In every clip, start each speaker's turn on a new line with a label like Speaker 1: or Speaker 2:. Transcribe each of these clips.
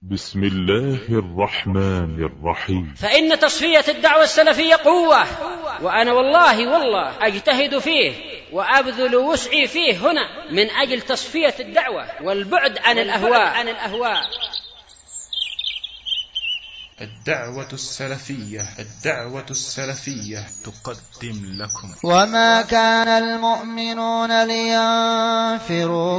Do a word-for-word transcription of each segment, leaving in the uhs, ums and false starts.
Speaker 1: بسم الله الرحمن الرحيم.
Speaker 2: فإن تصفية الدعوة السلفية قوة، وأنا والله والله أجتهد فيه وأبذل وسعي فيه هنا من أجل تصفية الدعوة والبعد عن الأهواء عن الأهواء.
Speaker 3: الدعوة السلفية الدعوة السلفية تقدم لكم.
Speaker 4: وما كان المؤمنون لينفروا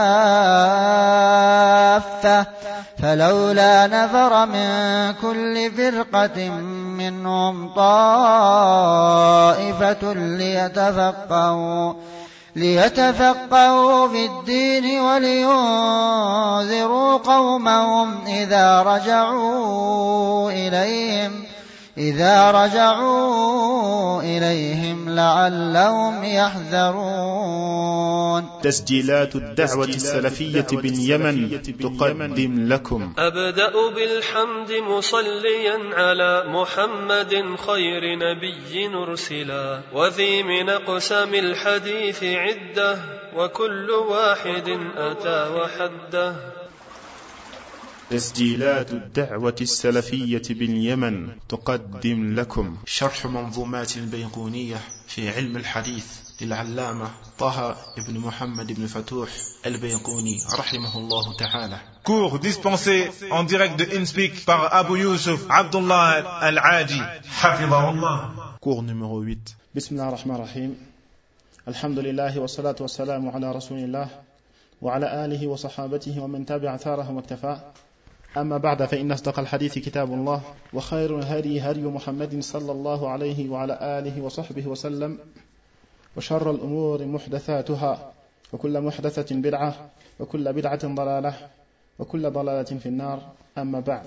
Speaker 4: كافة فلولا نفر من كل فرقة منهم طائفة ليتفقهوا ليتفقهوا في الدين ولينذروا قومهم إذا رجعوا إليهم إذا رجعوا إليهم لعلهم يحذرون.
Speaker 5: تسجيلات الدعوة السلفية باليمن تقدم لكم.
Speaker 6: أبدأ بالحمد مصليا على محمد خير نبي أرسلا، وذي من أقسام الحديث عدة وكل واحد أتى وحده.
Speaker 5: تسجيلات الدعوة السلفية باليمن تقدم لكم
Speaker 3: شرح منظومات البيقونية في علم الحديث للعلامة طه بن محمد بن فتوح البيقوني رحمه الله تعالى.
Speaker 7: Cours dispensé en direct de InSpeak par Abu Yusuf Abdullah Al-Aji Hafidahullah.
Speaker 5: Cours numéro huit. Bismillah ar-Rahman ar-Rahim. Alhamdulillah wa salatu wa salamu ala rasulillah wa ala alihi wa sahabatihi wa man tabi'a atharahum waktafa. أما بعد فإن أصدق الحديث كتاب الله وخير الهدي هدي محمد صلى الله عليه وعلى آله وصحبه وسلم وشر الأمور محدثاتها وكل محدثة بدعة وكل بدعة ضلالة وكل ضلالة في النار. أما بعد،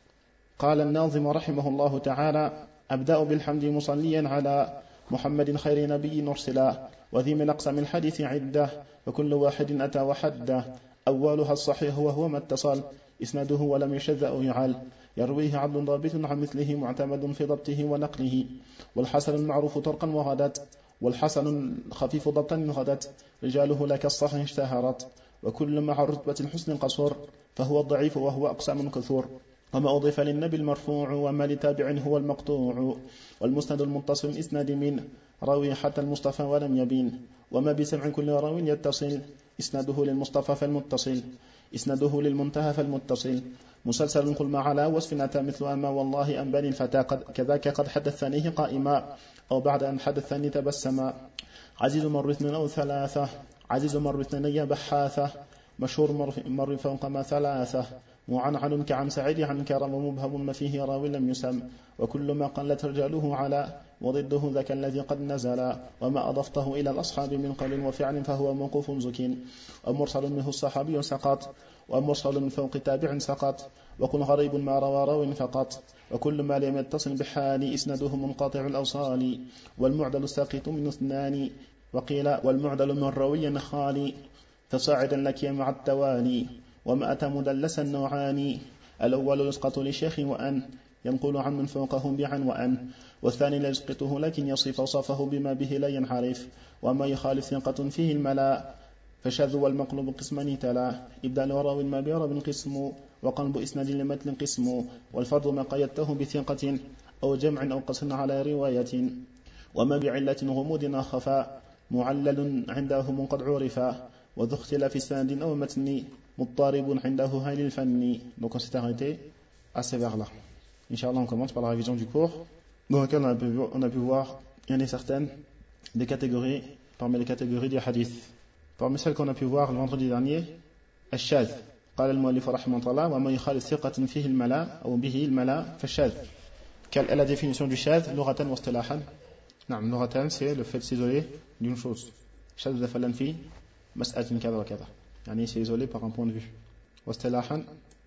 Speaker 5: قال الناظم رحمه الله تعالى: أبدأ بالحمد مصليا على محمد خير نبي أرسلا، وذي من أقسام الحديث عدة وكل واحد أتى وحده. أولها الصحيح وهو ما اتصل إسناده ولم يشذ أو يعل، يرويه عدل ضابط عن مثله معتمد في ضبطه ونقله. والحسن المعروف طرقا وغدت، والحسن خفيف ضبطا غدت، رجاله لك الصحيح اشتهرت. وكل مع رتبة الحسن قصور، فهو الضعيف وهو أقسام كثور. وما أضيف للنبي المرفوع، وما لتابع هو المقطوع. والمسند المتصل إسناد من راوي حتى المصطفى ولم يبين. وما بسمع كل راوي يتصل إسناده للمصطفى فالمتصل، إسناده للمنتهى فالمتصل. مسلسل قل ما على وصف أتى مثل أما والله أنباني الفتى قد كذاك قد حدثنيه قائما، أو بعد أن حدثني تبسما. عزيز مر اثنين أو ثلاثة، عزيز مر اثنين بحاثة، مشهور مر فوق ما ثلاثة. معنعن كعن سعيد عن كرم، مبهم ما فيه راوي لم يسم. وكل ما قلت رجاله على، وضده ذاك الذي قد نزل. وما أضفته إلى الأصحاب من قول وفعل فهو موقوف زكين. ومرسل منه الصحابي سقط، ومرسل من فوق تابع سقط. وكل غريب ما روى راو فقط. وكل ما لم يتصل بحال إسناده منقطع الأوصال. والمعدل الساقط من اثنان، وقيل والمعدل من روي خالي، فصاعدا لك مع التوالي. وما أتى مدلسا نوعان، الأول يسقط للشيخ وأن ينقل عن من فوقهم بعن وأن، والثاني لا يسقطه لكن يصف وصفه بما به لا ينحرف. وما يخالف ثقة فيه الملا، فشذ والمقلوب قسمان تلا. إبدال وراو ما بيرب قسم، وقلب إسناد لمتن قسم. والفرض ما قيدته بثقة أو جمع أو قصر على رواية. وما بعلة غمود خفا، معلل عنده قد عرفا. وذو اختلاف سند أو متن، مضطرب عنده هاي الفن. Donc on s'est arrêté à ces vers-là. Inch'Allah, on commence par la révision du cours, dans lequel on a pu, on a pu voir, il y en a certaines, des catégories, parmi les catégories du hadith. Parmi celles qu'on a pu voir le vendredi dernier, الشاذ. قال المؤلف رحمه الله: وما يخالف ثقة فيه الملا أو به الملا فالشاذ. Quelle est la définition du shadh, lughatan wa istilahan? نعم، lughatan c'est le fait de s'isoler d'une chose. شاذ مثلا في مسألة كذا وكذا، يعني c'est isolé par un point de vue. واستلاحا,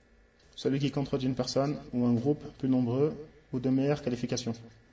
Speaker 5: celui qui contredit une personne ou un groupe plus nombreux ou de meilleures qualifications.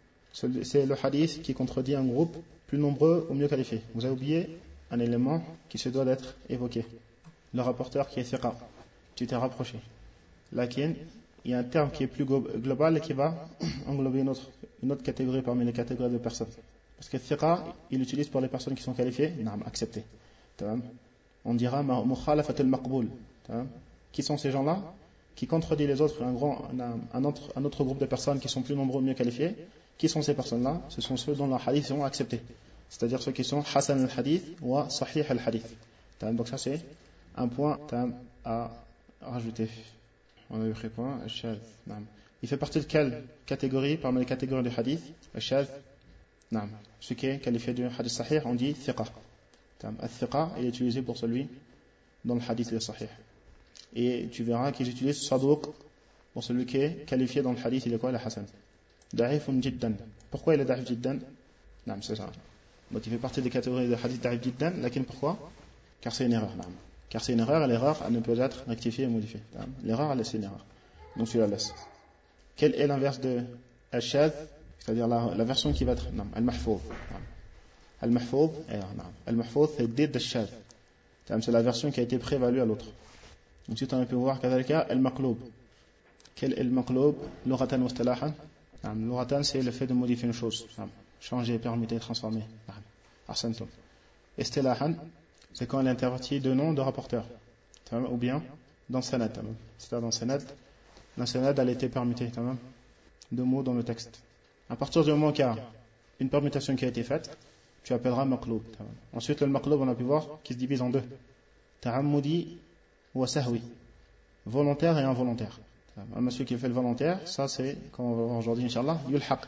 Speaker 5: C'est le hadith qui contredit un groupe plus nombreux ou mieux qualifié. Vous avez oublié un élément qui se doit d'être évoqué. Le rapporteur qui est thiqa, tu t'es rapproché. Lakin, il y a un terme qui est plus global et qui va englober une autre, une autre catégorie parmi les catégories de personnes. Parce que thiqa, il l'utilise pour les personnes qui sont qualifiées, naam, acceptées. On dira mukhalafat al-maqboul. Qui sont ces gens-là? qui contredit les autres, un, grand, un, un, autre, un autre groupe de personnes qui sont plus nombreux, mieux qualifiés. Qui sont ces personnes-là? Ce sont ceux dont leurs hadiths sont acceptés. C'est-à-dire ceux qui sont Hasan al-Hadith ou Sahih al-Hadith. Donc ça c'est un point à rajouter. On a eu pris point. Il fait partie de quelle catégorie parmi les catégories du hadith? Al-Shadh. Ce qui est qualifié de hadith sahih, on dit thiqa. Al-thiqa est utilisé pour celui dont le hadith est sahih. Et tu verras qu'ils utilisent saduq pour celui qui est qualifié dans le hadith, il est quoi? Le hasan. Da'ifun jiddan. Pourquoi il est da'if jiddan? Non, c'est ça. Donc il fait partie des catégories de hadith da'if jiddan. Lakin pourquoi? Car c'est une erreur. Car c'est une erreur et l'erreur elle ne peut être rectifiée et modifiée. L'erreur elle c'est une erreur. Donc tu la laisses. Quel est l'inverse de al-shadh? C'est-à-dire la, la version qui va être al-mahfouz. Al-mahfouz, al-mahfouz c'est dit al-shadh. C'est la version qui a été prévalue à l'autre. Ensuite on a pu voir kadhalika al-maqloub. Quel est le maqloub? Lughatan wa istilahan. Lughatan c'est le fait de modifier une chose. Changer, permuter, transformer. Ahsantum. Istilahan c'est quand elle intervertit deux noms de rapporteurs. Ou bien dans sanad. C'est-à-dire dans sanad, dans sanad elle a été permutée. Deux mots dans le texte. À partir du moment qu'il y a une permutation qui a été faite, tu appelleras maqloub. Ensuite le maqloub on a pu voir qui se divise en deux. Ta'ammudi wa sahwi. Volontaire et involontaire. Un monsieur qui fait le volontaire, ça c'est, comme on va voir aujourd'hui inch'Allah, yulhaq.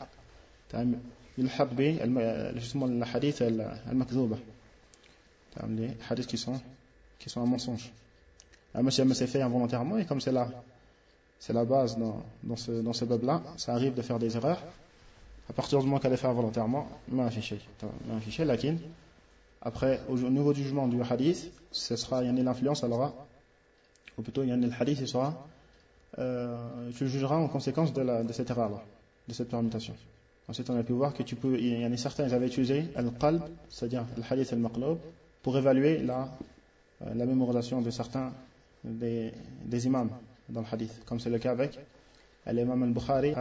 Speaker 5: Yulhaq bi, justement le hadith al-makdouba. Les hadiths qui sont, qui sont un mensonge. Un monsieur s'est fait involontairement et comme c'est la, c'est la base dans, dans ce, dans ce bab-là, ça arrive de faire des erreurs. À partir du moment qu'elle est fait volontairement, m'a affiché. M'a affiché, lakin, après, au niveau du jugement du hadith, ce sera, il y en a l'influence, elle aura, ou plutôt, il y en a le hadith, il sera, euh, tu jugeras en conséquence de, la, de cette erreur-là, de cette permutation. Ensuite, on a pu voir que tu peux, il y en a certains, ils avaient utilisé al-qalb, c'est-à-dire le hadith al-maqloub, pour évaluer la, la mémorisation de certains des, des imams dans le hadith, comme c'est le cas avec l'imam al-Bukhari,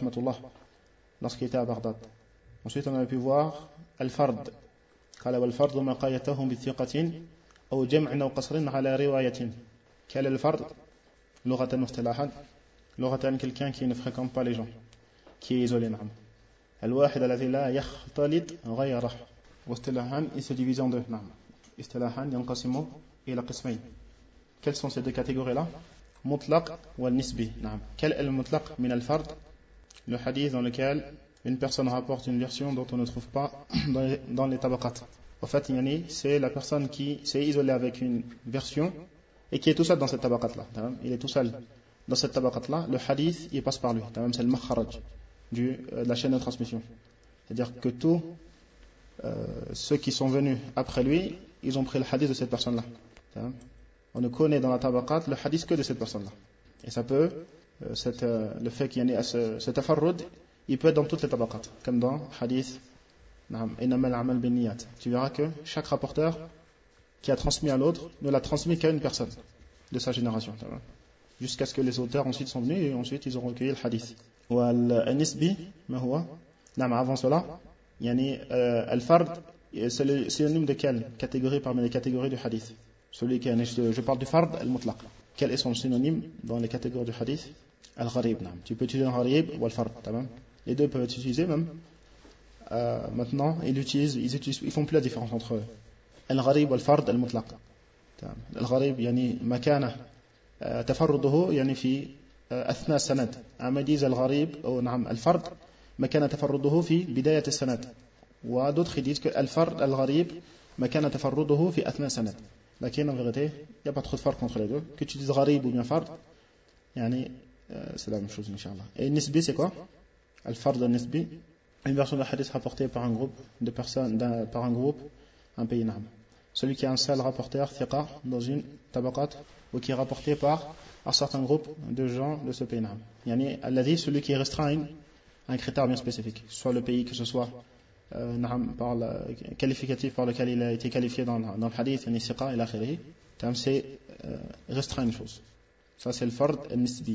Speaker 5: lorsqu'il était à Bagdad. Ensuite, on a pu voir al-fard. قال والفرد ما قايته بثقة أو جمع أو قصر على رواية. Quel est le fard? لغة واصطلاحا. لغة quelqu'un qui ne fréquente pas les gens, qui est isolé. نعم. الواحد الذي لا يختلط غيره. واصطلاحا il se divise en deux. نعم. اصطلاحا ينقسم إلى قسمين. Quelles sont ces deux catégories-là? مطلق والنسبي. نعم. Quel est le mutlaq min al-fard? Le hadith dans lequel une personne rapporte une version dont on ne trouve pas dans les, dans les tabaqat. En fait, yani, c'est la personne qui s'est isolée avec une version et qui est tout seul dans cette tabaqat-là. Il est tout seul dans cette tabaqat-là. Le hadith, il passe par lui. C'est le makharaj de la chaîne de transmission. C'est-à-dire que tous euh, ceux qui sont venus après lui, ils ont pris le hadith de cette personne-là. On ne connaît dans la tabaqat le hadith que de cette personne-là. Et ça peut, euh, cette, euh, le fait qu'il y en ait ce, ce tafarrud, il peut être dans toutes les tabaqat, comme dans hadith innamal a'mal binniyat. Tu verras que chaque rapporteur qui a transmis à l'autre ne l'a transmis qu'à une personne de sa génération, jusqu'à ce que les auteurs ensuite sont venus et ensuite ils ont recueilli le hadith. Al-nisbi, ma huwa? Avant cela, yani al-fard, c'est le synonyme de quelle catégorie parmi les catégories du hadith? Celui qui est, je parle du fard al-mutlaq. Quel est son synonyme dans les catégories du hadith? Al-gharib. Tu peux utiliser al-gharib ou al-fard. Les deux peuvent être utilisés même. Euh, maintenant, ils utilisent, ils utilisent, ils font plus la différence entre al-gharib ou al-fard al-mutlaq. Al-gharib, yani makana tafarruduhu, yani fi athna sanad. Ama disent al-gharib ou naam al-fard, makana tafarruduhu fi bidayat as-sanad. Ou d'autres ils disent que al-fard al-gharib makana tafarruduhu fi athna sanad. Lakin en vérité, il n'y a pas trop de farq entre les deux. Que tu dises gharib ou bien fard, yani c'est la même chose, Inch'Allah. Et nisbi, c'est quoi? Al-fard al-nisbi, une version de hadith rapportée par un groupe de personnes, d'un, par un groupe, un pays nam. Celui qui a un seul rapporteur, thiqa, dans une tabaqat, ou qui est rapporté par un certain groupe de gens de ce pays nam. Yani, alladhi, celui qui est restreint à un critère bien spécifique. Soit le pays, que ce soit euh, nam, par le qualificatif par lequel il a été qualifié dans, dans le hadith, yani thiqa, et l'akhiri. C'est euh, restreint une chose. Ça, c'est le fard al-nisbi.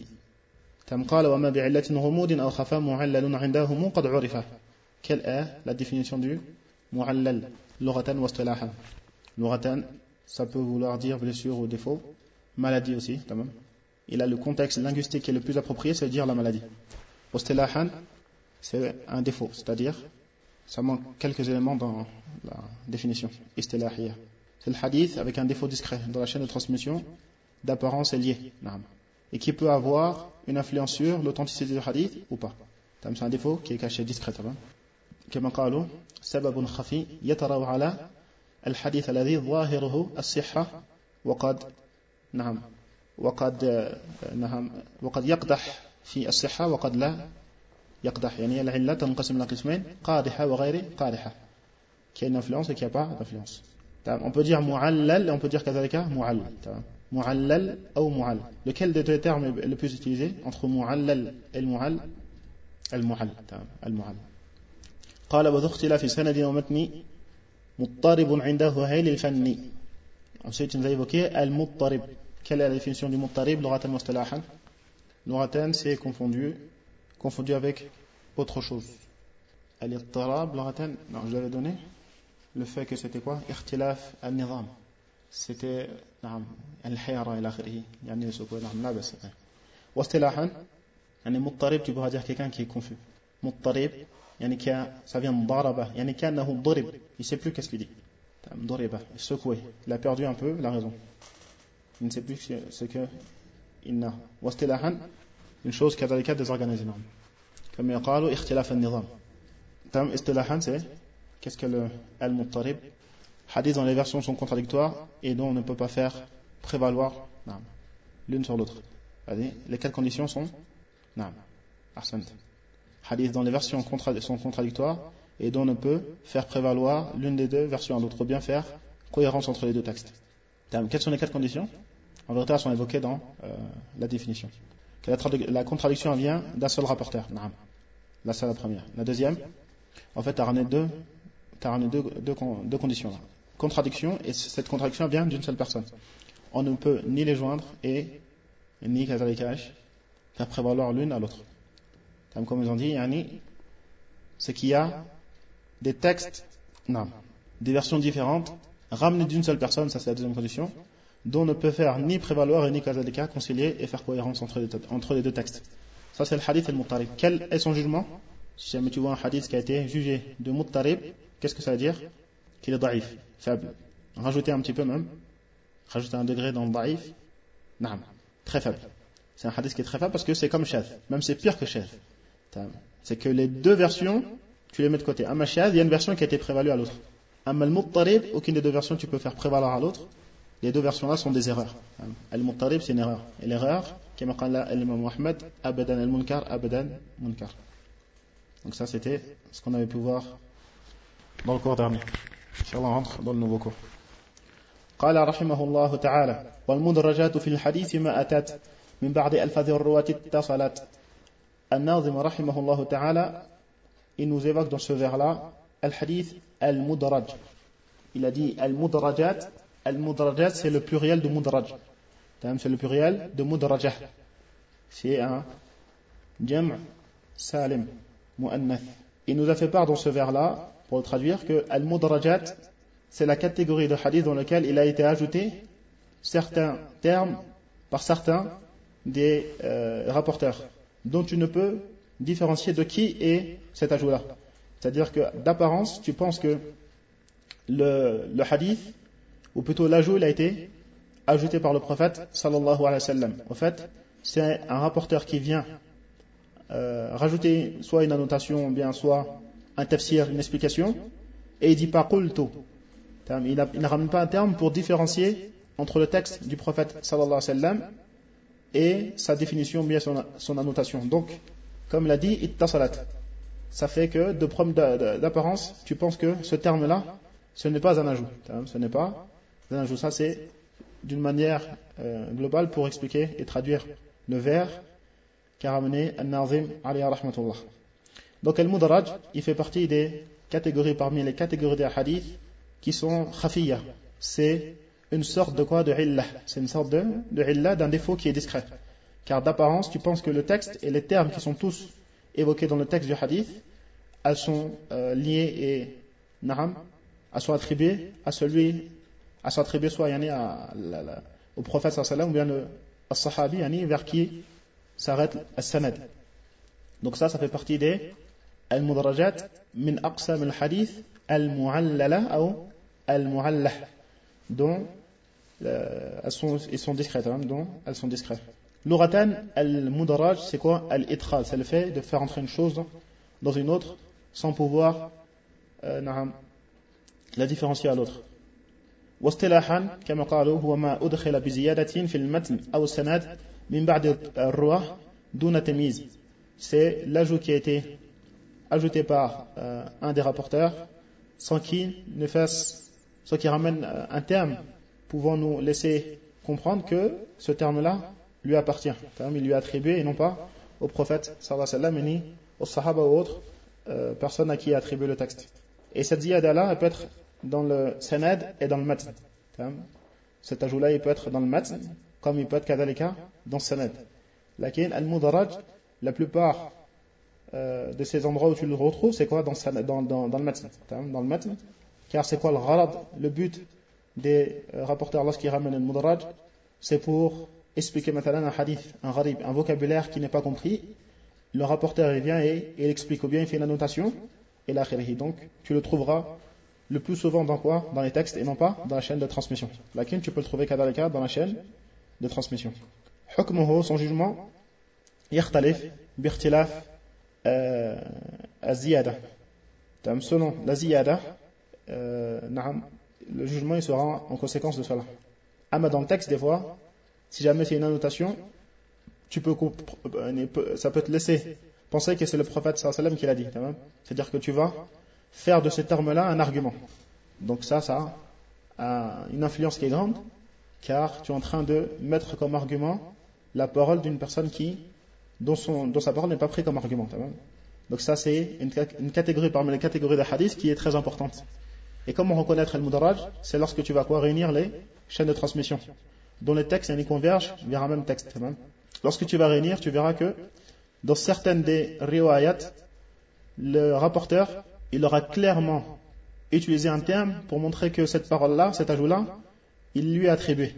Speaker 5: قال وما بعلة غموض أو خفاء معلل عندهم قد عرفه. Quelle est la définition du mu'allal? Lughatan wa istilahan. Lughatan, ça peut vouloir dire blessure ou défaut, maladie aussi, tamam. il a le contexte linguistique qui est le plus approprié, c'est dire la maladie. Istilahan, c'est un défaut, c'est-à-dire, ça manque quelques éléments dans la définition. Istilahiyya. C'est le hadith avec un défaut discret dans la chaîne de transmission, d'apparence est lié, et qui peut avoir une influence sur l'authenticité du hadith ou pas. C'est un défaut qui est caché discrètement. كما قالوا سبب خفي يترى على الحديث الذي ظاهره الصحة وقد نعم وقد نعم وقد يقدح في الصحة وقد لا يقدح يعني العلة تنقسم إلى قسمين قادحة وغير قادحة qui a une influence et qui n'a pas d'influence. On peut dire mu'allal et on peut dire كذلك mu'allal. Mu'allal ou mu'all. Lequel des deux termes est le plus utilisé entre mu'allal et le mu'all? المعل المعل قال وذو اختلاف سند ومتن مضطرب عنده هيل الفني. Ensuite nous avons évoqué al-muttarib. Quelle est la définition du muttarib lughatan wa istilahan? Lughatan c'est confondu confondu avec autre chose. Al-ittirab lughatan, non je l'avais donné le fait que c'était quoi? Ikhtilaf al-nizam. C'était نعم الحيرة إلى آخره يعني سكون نعم لا بس. واصطلاحا يعني مضطرب tu pourras dire quelqu'un qui est confus. مضطرب يعني qui a, ça vient de ضربة يعني كأنه ضرب, il sait plus qu'est-ce qu'il dit. ضربة, secoué, il a perdu un peu la raison, il ne sait plus ce que il n'a. واصطلاحا une chose كذلك désorganisée comme يقال اختلاف النظام. terme اصطلاحا c'est qu'est-ce que le al-muttarib? Hadith dont les versions sont contradictoires et dont on ne peut pas faire prévaloir l'une sur l'autre. Les quatre conditions sont hadith dont les versions sont contradictoires et dont on ne peut faire prévaloir l'une des deux versions à l'autre, ou bien faire cohérence entre les deux textes. Quelles sont les quatre conditions? En vérité, elles sont évoquées dans euh, la définition. Que la, tradu- la contradiction vient d'un seul rapporteur. Là, c'est la première. La deuxième, en fait, tu as ramené deux, t'as ramené deux, deux, deux conditions là. Contradiction, et cette contradiction vient d'une seule personne. On ne peut ni les joindre et ni faire prévaloir l'une à l'autre. Comme ils ont dit, yani, c'est qu'il y a des textes, non, des versions différentes, ramenées d'une seule personne, ça c'est la deuxième condition, dont on ne peut faire ni prévaloir et ni kazalika concilier et faire cohérence entre les, entre les deux textes. Ça c'est le hadith al-muttarib. Quel est son jugement? Si jamais tu vois un hadith qui a été jugé de muttarib, qu'est-ce que ça veut dire? Qu'il est daïf, faible. Rajoutez un petit peu même, rajoutez un degré dans le daïf, naam, très faible. C'est un hadith qui est très faible parce que c'est comme shadh, même c'est pire que shadh. C'est que les deux versions, tu les mets de côté. Amma shadh, il y a une version qui a été prévalue à l'autre. Amma al-muttarib, aucune des deux versions tu peux faire prévaloir à l'autre. Les deux versions là sont des erreurs. Al-muttarib c'est une erreur. Et l'erreur, comme qala l'imam Ahmed, abadan al-munkar, abadan munkar. Donc ça c'était ce qu'on avait pu voir dans le cours dernier. Inch'Allah on rentre dans le nouveau cours. قال رحمه الله تعالى والمدرجات في الحديث ما أتت من بعد ألفاظ الرواة اتصلت. الناظم رحمه الله تعالى, il nous évoque dans ce vers-là al-hadith al-mudraj. Il a dit al-mudrajat. Al-mudrajat c'est le pluriel de mudraj. C'est le pluriel de mudrajah. C'est un jam' salim mu'annath. Il nous a fait part dans ce vers-là, pour le traduire, que al-mudrajat c'est la catégorie de hadith dans laquelle il a été ajouté certains termes par certains des euh, rapporteurs, dont tu ne peux différencier de qui est cet ajout-là. C'est-à-dire que d'apparence, tu penses que le, le hadith, ou plutôt l'ajout, il a été ajouté par le prophète sallallahu alayhi wa sallam. En fait, c'est un rapporteur qui vient euh, rajouter soit une annotation, bien soit un tafsir, une explication, et il dit pas qultu. Il ne ramène pas un terme pour différencier entre le texte du prophète sallallahu alayhi wa sallam et sa définition, bien son, son annotation. Donc, comme il a dit, ittasalat. Ça fait que, de preuve d'apparence, tu penses que ce terme-là, ce n'est pas un ajout. Ce n'est pas un ajout. Ça, c'est d'une manière euh, globale pour expliquer et traduire le vers qu'a ramené An-Nazim alayhi rahmatullah. Donc, Al-Mudarraj, il fait partie des catégories, parmi les catégories des hadiths qui sont khafiyya. C'est une sorte de quoi? De illah. C'est une sorte de, de illah, d'un défaut qui est discret. Car d'apparence, tu penses que le texte et les termes qui sont tous évoqués dans le texte du hadith, elles sont euh, liées et na'am, elles sont attribuées à celui, à s'attribuer soit yani, à, la, la, au prophète sallallahu alayhi wa sallam, ou bien le, as-sahabi, yani vers qui s'arrête as-sanad. Donc ça, ça fait partie des al-mudarajat min aqsam al-hadith al-mu'allala ou al-mu'allah, dont euh, elles sont, ils sont discrètes, hein, dont elles sont discrètes. L'uratan al-mudaraj, c'est quoi? Al-idkhal, c'est le fait de faire entrer une chose dans une autre sans pouvoir euh, la différencier à l'autre. واصطلاحا كما قالوا هو ما أدخل بزيادة في المتن أو السند من بعد الرواه دون تمييز. C'est l'ajout qui a été ajouté par euh, un des rapporteurs sans qu'il ne fasse, sans qu'il ramène euh, un terme pouvant nous laisser comprendre que ce terme-là lui appartient. Il lui est attribué et non pas au prophète sallallahu alayhi wa sallam, ni aux sahaba ou autres euh, personnes à qui est attribué le texte. Et cette ziyada-là, elle peut être dans le sanad et dans le matn. Cet ajout-là, il peut être dans le matn, comme il peut être kadalika dans le sanad. Lakin al-mudaraj, la plupart euh, de ces endroits où tu le retrouves, c'est quoi? Dans, dans, dans, dans le matn. Dans le matn. Car c'est quoi le gharad, le but des euh, rapporteurs lorsqu'ils ramènent le mudaraj? C'est pour expliquer maintenant un hadith, un gharib, un vocabulaire qui n'est pas compris. Le rapporteur il vient et il explique, ou bien il fait une annotation, et l'akhirihi. Donc tu le trouveras le plus souvent dans quoi? Dans les textes et non pas dans la chaîne de transmission. Lakin tu peux le trouver kadalika dans la chaîne de transmission. Hukmuhu, son jugement, yakhtalif bikhtilaf az-ziyada. Selon la ziyada, euh, le jugement il sera en conséquence de cela. Ama dans le texte, des fois, si jamais c'est une annotation, tu peux, ça peut te laisser penser que c'est le prophète sallallahu alayhi wa sallam qui l'a dit. C'est-à-dire que tu vas faire de ce terme-là un argument. Donc ça, ça a une influence qui est grande, car tu es en train de mettre comme argument la parole d'une personne qui, dont, son, dont sa parole n'est pas prise comme argument. Donc ça, c'est une, une catégorie parmi les catégories de hadith qui est très importante. Et comment reconnaître al-mudarraj? C'est lorsque tu vas quoi réunir les chaînes de transmission, dont les textes ils convergent vers un même texte. Lorsque tu vas réunir, tu verras que dans certaines des riwayat, le rapporteur il aura clairement utilisé un terme pour montrer que cette parole-là, cet ajout-là, il lui est attribué.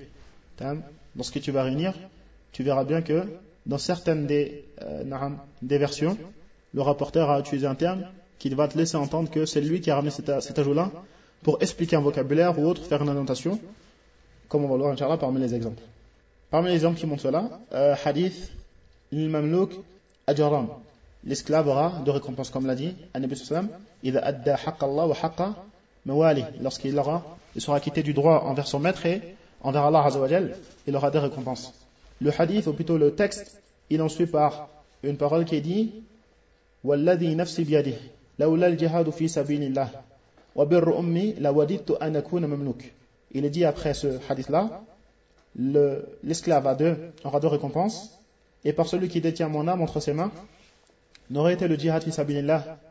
Speaker 5: Lorsque tu vas réunir, tu verras bien que dans certaines des, euh, des versions, le rapporteur a utilisé un terme qui va te laisser entendre que c'est lui qui a ramené cet, cet ajout-là pour expliquer un vocabulaire ou autre, faire une annotation, comme on va le voir, Inch'Allah, parmi les exemples. Parmi les exemples qui montrent cela, euh, hadith, il-mamlouk ajaram. L'esclave aura de récompense, comme l'a dit An-Nabi sallallahu alayhi wa sallam, idha adda haqqa Allah wa haqqa mawali. Lorsqu'il aura, il sera quitté du droit envers son maître et envers Allah azza wa jal, il aura des récompenses. Le hadith, ou plutôt le texte, il en suit par une parole qui est dit walladhi nafsi biyadihi lawla al-jihadu fi sabilillah wa birru ummi lawadidtu an akuna mamluk. Il est dit après ce hadith-là, le, l'esclave a deux, aura deux récompenses, et par celui qui détient mon âme entre ses mains, n'aurait été le djihad fi sabilillah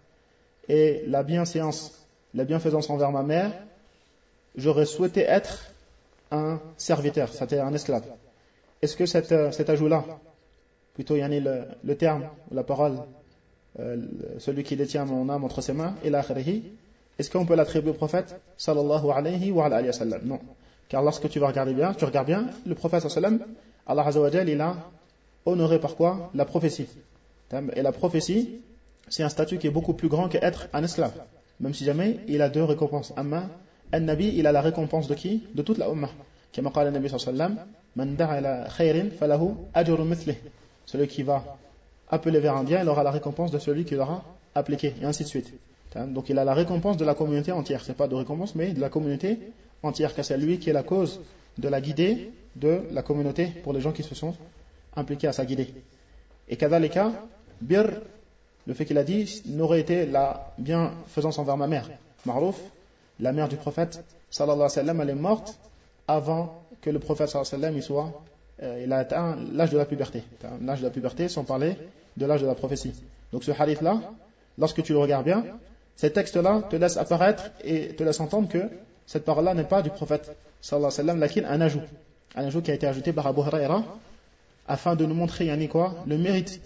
Speaker 5: et la bienséance, la bienfaisance envers ma mère, j'aurais souhaité être un serviteur, c'est-à-dire un esclave. Est-ce que cet, cet ajout-là, plutôt yani le, le terme, la parole, euh, celui qui détient mon âme entre ses mains, et l'akhirihi, est-ce qu'on peut l'attribuer au prophète sallallahu alayhi wa alayhi wa sallam? Non. Car lorsque tu vas regarder bien, tu regardes bien, le prophète sallallahu alayhi wa sallam, Allah azza wa jal, il a honoré par quoi? La prophétie. Et la prophétie, c'est un statut qui est beaucoup plus grand qu'être un esclave. Même si jamais il a deux récompenses. Amma, un-nabi, il a la récompense de qui? De toute la ummah. Comme قال النبي صلى الله عليه وسلم, من دعا إلى خير فله أجر مثله. Celui qui va appeler vers un bien, il aura la récompense de celui qui l'aura appliqué, et ainsi de suite. Donc il a la récompense de la communauté entière. C'est pas de récompense, mais de la communauté entière, car c'est lui qui est la cause de la guidée de la communauté pour les gens qui se sont impliqués à sa guidée. Et kadhalika, bir, le fait qu'il a dit, n'aurait été la bienfaisance envers ma mère. Ma'rouf, la mère du prophète, sallallahu alayhi wa sallam, elle est morte avant que le prophète, sallallahu alayhi wa sallam, il soit, euh, il a atteint l'âge de la puberté. L'âge de la puberté, sans parler de l'âge de la prophétie. Donc ce hadith-là, lorsque tu le regardes bien, ces textes-là te laissent apparaître et te laissent entendre que cette parole-là n'est pas du prophète, sallallahu alayhi wa sallam, lakin un ajout. Un ajout qui a été ajouté par Abu Huraira, afin de nous montrer, yani quoi, le mérite.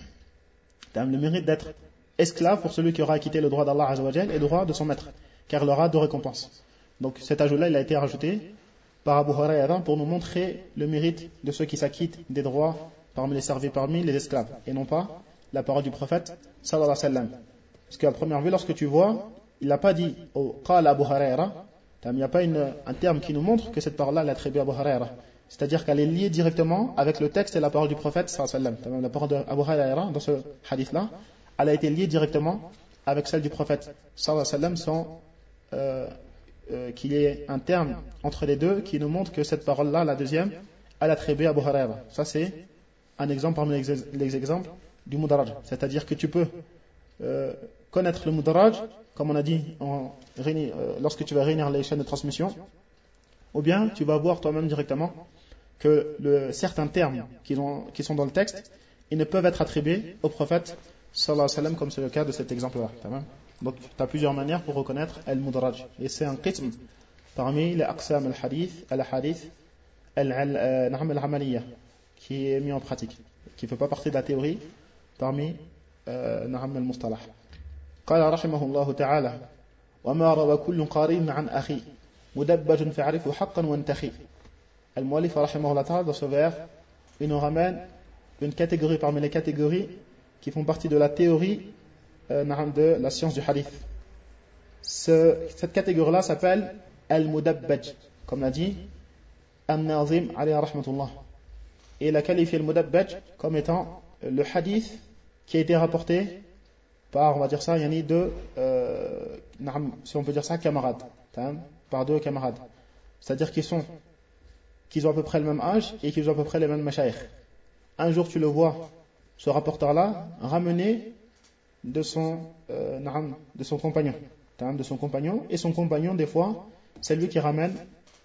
Speaker 5: Le mérite d'être esclave pour celui qui aura quitté le droit d'Allah azza wa jal et le droit de son maître, car il aura deux récompenses. Donc cet ajout-là, il a été rajouté par Abu Huraira pour nous montrer le mérite de ceux qui s'acquittent des droits parmi les servis, parmi les esclaves, et non pas la parole du prophète sallallahu alayhi wa sallam. Parce qu'à première vue, lorsque tu vois, il n'a pas dit au Qala Abu Huraira, il n'y a pas une, un terme qui nous montre que cette parole-là est attribuée à Abu Huraira. C'est-à-dire qu'elle est liée directement avec le texte et la parole du prophète sallallahu alayhi wa sallam. La parole d'Abu Huraira, dans ce hadith-là, elle a été liée directement avec celle du prophète sallallahu alayhi wa sallam sans euh, euh, qu'il y ait un terme entre les deux qui nous montre que cette parole-là, la deuxième, elle est attribuée à Abu Huraira. Ça, c'est un exemple parmi les, les exemples du mudaraj. C'est-à-dire que tu peux euh, connaître le mudaraj, comme on a dit en, euh, lorsque tu vas réunir les chaînes de transmission, ou bien tu vas voir toi-même directement que le, certains termes qui, ont, qui sont dans le texte, ils ne peuvent être attribués au prophète sallallahu alayhi wa sallam, comme c'est le cas de cet exemple-là. Donc tu as plusieurs manières pour reconnaître al-mudaraj. Et c'est un qism parmi les aqsam al-hadith, al-hadith, al-amaliyya, qui est mis en pratique, qui ne fait pas partie de la théorie parmi نعم المصطلح. قال رحمه الله تعالى وما روى كل قارين عن أخي مدبج فاعرفه حقا وانتخي. المؤلف رحمه الله تعالى, dans ce vers, il nous ramène une catégorie parmi les catégories qui font partie de la théorie euh, de la science du hadith. Ce, cette catégorie-là s'appelle al-mudabbaj, comme l'a dit An-Nazim alayhi rahmatullah. Et il a qualifié le mudabbaj comme étant le hadith qui a été rapporté par, on va dire ça, yani deux, euh, si on peut dire ça, camarades, par deux camarades. C'est-à-dire qu'ils sont, qu'ils ont à peu près le même âge et qu'ils ont à peu près les mêmes mashayikh. Un jour, tu le vois, ce rapporteur-là, ramené de son, euh, de son compagnon, de son compagnon, et son compagnon, des fois, c'est lui qui ramène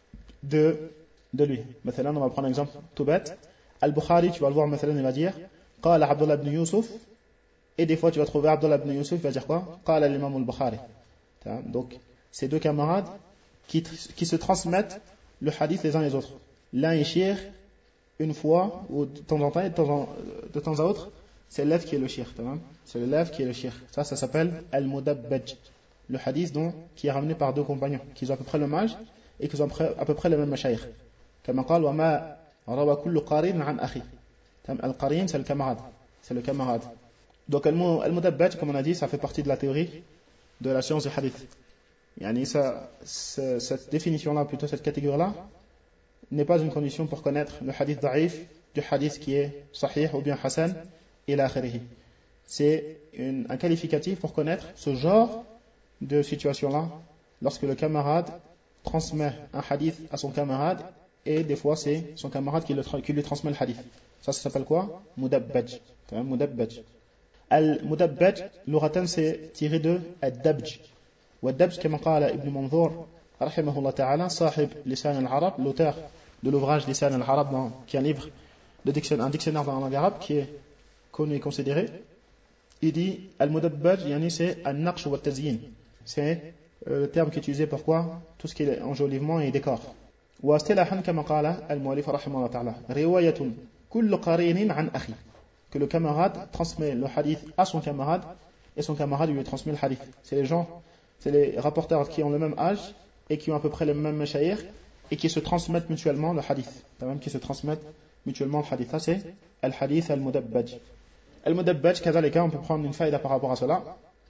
Speaker 5: de, de lui. Maintenant, on va prendre un exemple tout bête. Al-Bukhari, tu vas le voir, maintenant, il va dire, Qala Abdullah ibn Yusuf. Et des fois, tu vas trouver Abdullah ibn Yusuf, il va dire quoi? Qala l'imam al-Bukhari. Donc, ces deux camarades qui, qui se transmettent le hadith les uns les autres. L'un est shir, une fois, ou de temps en temps, et de temps, en, de temps à autre, c'est l'élève qui est le shir. C'est l'élève qui est le shir. Ça, ça s'appelle al-mudabbaj. Le hadith donc, qui est ramené par deux compagnons, qui ont à peu près le même âge, et qui ont à peu près le même mashayikh. Comme قال وما روى كل قارين عن أخي. Al-qarin, c'est le camarade. C'est le camarade. Donc, al-mudabbaj, comme on a dit, ça fait partie de la théorie de la science du hadith. Yani, ça, cette définition-là, plutôt cette catégorie-là, n'est pas une condition pour connaître le hadith da'if, du hadith qui est sahih ou bien hasan, et l'akhirihi. C'est une, un qualificatif pour connaître ce genre de situation-là, lorsque le camarade transmet un hadith à son camarade, et des fois c'est son camarade qui, le, qui lui transmet le hadith. Ça, ça s'appelle quoi? Mudabbaj. Mudabbaj. Al-mudabbaj, l'uratan, c'est tiré de ad-dabj. Wad-dabj, comme qala Ibn Manzour, rahimahullah ta'ala, sahib lisan al-arab, l'auteur de l'ouvrage lisan al-arab, qui est un livre, de dictionnaire, un dictionnaire dans la langue arabe, qui est connu et considéré. Il dit, al-mudabbaj, yani c'est al-naqsh wa al-tazyin. C'est euh, le terme qui est utilisé pour quoi? Tout ce qui est enjolivement et décor. Wa astilahan, comme qala al-mu'allif, rahimahullah ta'ala, riwayatun كل قرين عن أخي, que le camarade transmet le hadith à son camarade et son camarade lui transmet le hadith. C'est les gens, c'est les rapporteurs qui ont le même âge et qui ont à peu près le même mashayikh et qui se transmettent mutuellement le hadith. Même qui se transmettent mutuellement le hadith. Ça c'est al-hadith al-mudabbaj. Al-mudabbaj, kazalika, on peut prendre une faïda par rapport à cela.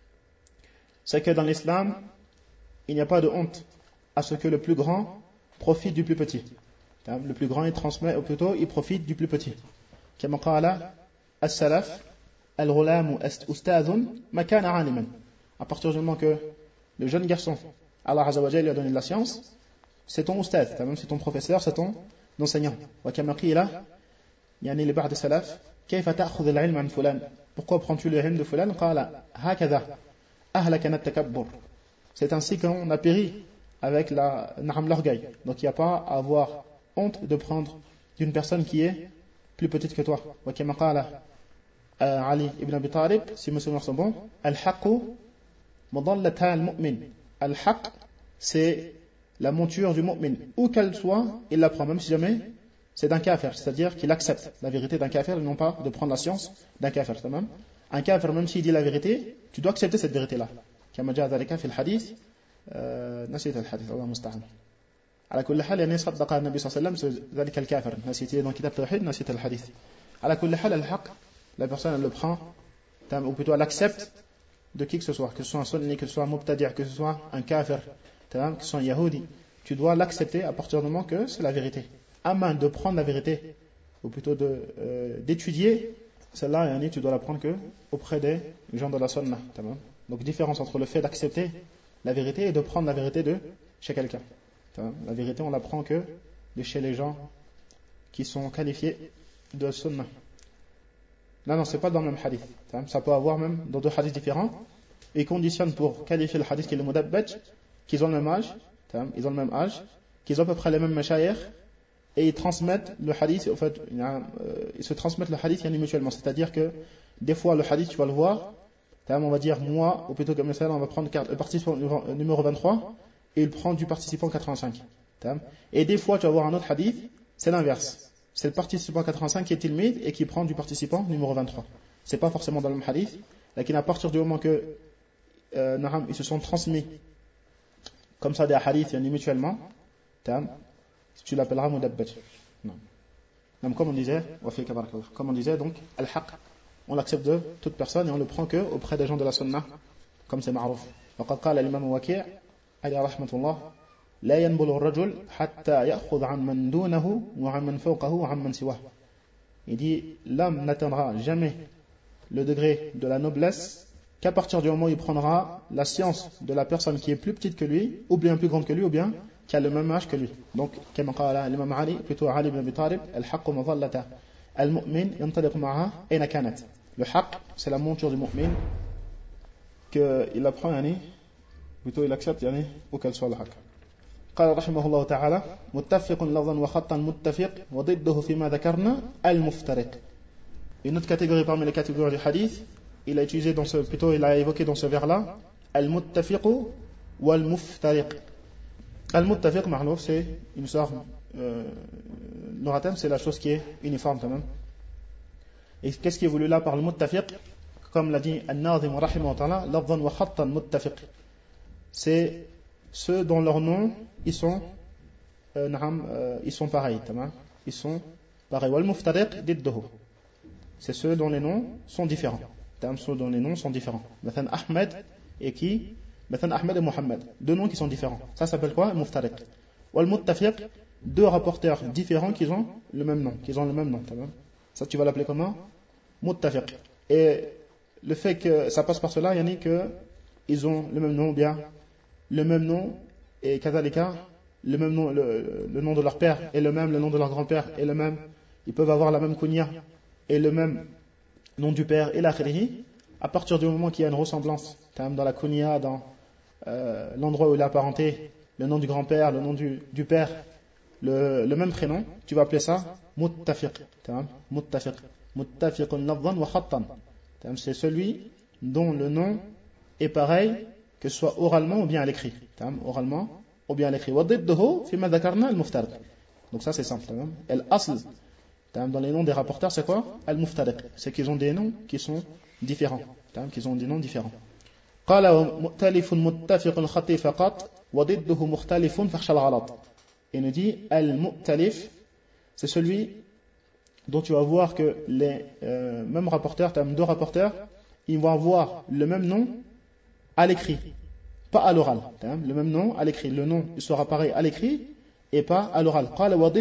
Speaker 5: C'est que dans l'islam, il n'y a pas de honte à ce que le plus grand profite du plus petit. Le plus grand il transmet, ou plutôt il profite du plus petit. كما قال السلف الغلام أستاذ ما كان عالما. À partir du moment que le jeune garçon, Allah Azza wa Jalla lui a donné de la science, c'est ton ustad, c'est ton professeur, c'est ton enseignant. وكما قيل يعني لبعض السلف كيف تأخذ العلم عن فلان. Pourquoi prends-tu le ilm de fulan? قال هكذا أهلكنا التكبر. C'est ainsi qu'on a péri avec la l'orgueil. Donc il n'y a pas à avoir honte de prendre d'une personne qui est plus petite que toi. وكما قال Ali ibn Abi Talib, si mes souvenirs sont bons, al-haqqu madallata al-mu'min. Al-haqq, c'est la monture du mu'min. Où qu'elle soit, il la prend, même si jamais c'est d'un kafir, c'est-à-dire qu'il accepte la vérité d'un kafir et non pas de prendre la science d'un kafir. Un kafir, même s'il dit la vérité, tu dois accepter cette vérité-là. كما جاء ذلك في الحديث نسيت الحديث الله المستعان على كل حال يعني صدق النبي صلى الله عليه وسلم ذلك الكافر نسيت dans kitab tawhid نسيت الحديث على كل حال الحق la personne elle le prend ou plutôt elle accepte de qui que ce soit que ce soit un sunni que ce soit un mubtadi' que ce soit un kafir que ce soit un yahoudi tu dois l'accepter à partir du moment que c'est la vérité à main de prendre la vérité ou plutôt de euh, d'étudier celle-là yani, tu dois la prendre que auprès des gens de la sunna donc différence entre le fait d'accepter la vérité et de prendre la vérité de chez quelqu'un. La vérité, on l'apprend que de chez les gens qui sont qualifiés de sunnah. Non, non, c'est pas dans le même hadith. Ça peut avoir même dans deux hadiths différents. Ils conditionnent pour qualifier le hadith qui est le mudabbaj, qu'ils ont le même âge, ils ont le même âge, qu'ils ont à peu près les mêmes mashayikh, et ils transmettent le hadith, en fait, ils se transmettent le hadith mutuellement. C'est-à-dire que des fois, le hadith, tu vas le voir, on va dire moi, ou plutôt comme ça, on va prendre le participant numéro vingt-trois, et il prend du participant quatre-vingt-cinq. Et des fois, tu vas voir un autre hadith, c'est l'inverse. C'est le participant quatre-vingt-cinq qui est tilmid et qui prend du participant numéro vingt-trois. C'est pas forcément dans le même hadith, mais à partir du moment que euh, naham, ils se sont transmis comme ça des hadiths mutuellement, tu l'appelleras mudabbaj. Non. Comme on disait, comme on disait donc, al-haq, on l'accepte de toute personne et on le prend que auprès des gens de la sunnah, comme c'est ma'rouf. وقد قال الإمام وكيع عليه رحمة الله لا ينبل الرجل حتى يأخذ عن من دونه وعن من فوقه وعن من سواه. Il dit l'homme n'atteindra jamais le degré de la noblesse qu'à partir du moment où il prendra la science de la personne qui est plus petite que lui ou bien plus grande que lui ou bien qui a le même âge que lui. Donc كما قال الإمام علي plutôt علي بن أبي طالب الحق مظلة المؤمن ينطلق معها أين كانت. Le haqq, c'est la monture du mu'min qu'il apprend, yani, plutôt il accepte, yani, où qu'elle soit le haqq. قال رحمه الله تعالى متفق لفظا وخطا متفق وضده فيما ذكرنا المفترق. Une autre catégorie parmi les catégories du hadith, il a utilisé dans ce, plutôt il a évoqué dans ce vers-là al-muttafiq wal-muftariq. Al-muttafiq, ma'louf, c'est une sorte, euh, l'oratem, c'est la chose qui est uniforme quand même. Et qu'est-ce qui est voulu là par le muttafiq? Comme l'a dit An-Nazim rahimahu ta'ala, lafzan wa khattan muttafiq. C'est ceux dont leurs noms, ils sont, euh, naham, euh, ils sont pareils, tamam. Ils sont pareils. Wal muftariq didduhu. C'est ceux dont les noms sont différents. Tamam, ceux dont les noms sont différents. Mathan Ahmed et qui? Mathan Ahmed et Mohammed. Deux noms qui sont différents. Ça s'appelle quoi? Muftariq. Wal muttafiq, deux rapporteurs différents qui ont le même nom, qui ont le même nom, tamam. Ça, tu vas l'appeler comment? Muttafiq. Et le fait que ça passe par cela, il y en a que ils ont le même nom, ou bien le même nom, et kadhalika, le même nom, le, le nom de leur père est le même, le nom de leur grand-père est le même. Ils peuvent avoir la même kunya et le même nom du père et l'akhirihi. À partir du moment qu'il y a une ressemblance, dans la kunya, dans euh, l'endroit où il est apparenté, le nom du grand-père, le nom du, du père, le, le même prénom, tu vas appeler ça muttafiq. Muttafiq. Muttafiqun lafzan wa khattan. C'est celui dont le nom est pareil, que ce soit oralement ou bien à l'écrit. Oralement ou bien à l'écrit. وضده فيما ذكرنا المفترق. Donc ça c'est simple. Et l'asl dans les noms des rapporteurs c'est quoi? Al-muftariq. C'est qu'ils ont des noms qui sont différents. Qu'ils ont des noms différents. قال مؤتلف متفق خطي فقط وضده مختلف فخشى الغلط. Il nous dit al-mu'talif, c'est celui dont tu vas voir que les euh, mêmes rapporteurs, tu as deux rapporteurs, ils vont avoir le même nom à l'écrit, pas à l'oral. Le même nom à l'écrit. Le nom il sera pareil à l'écrit et pas à l'oral.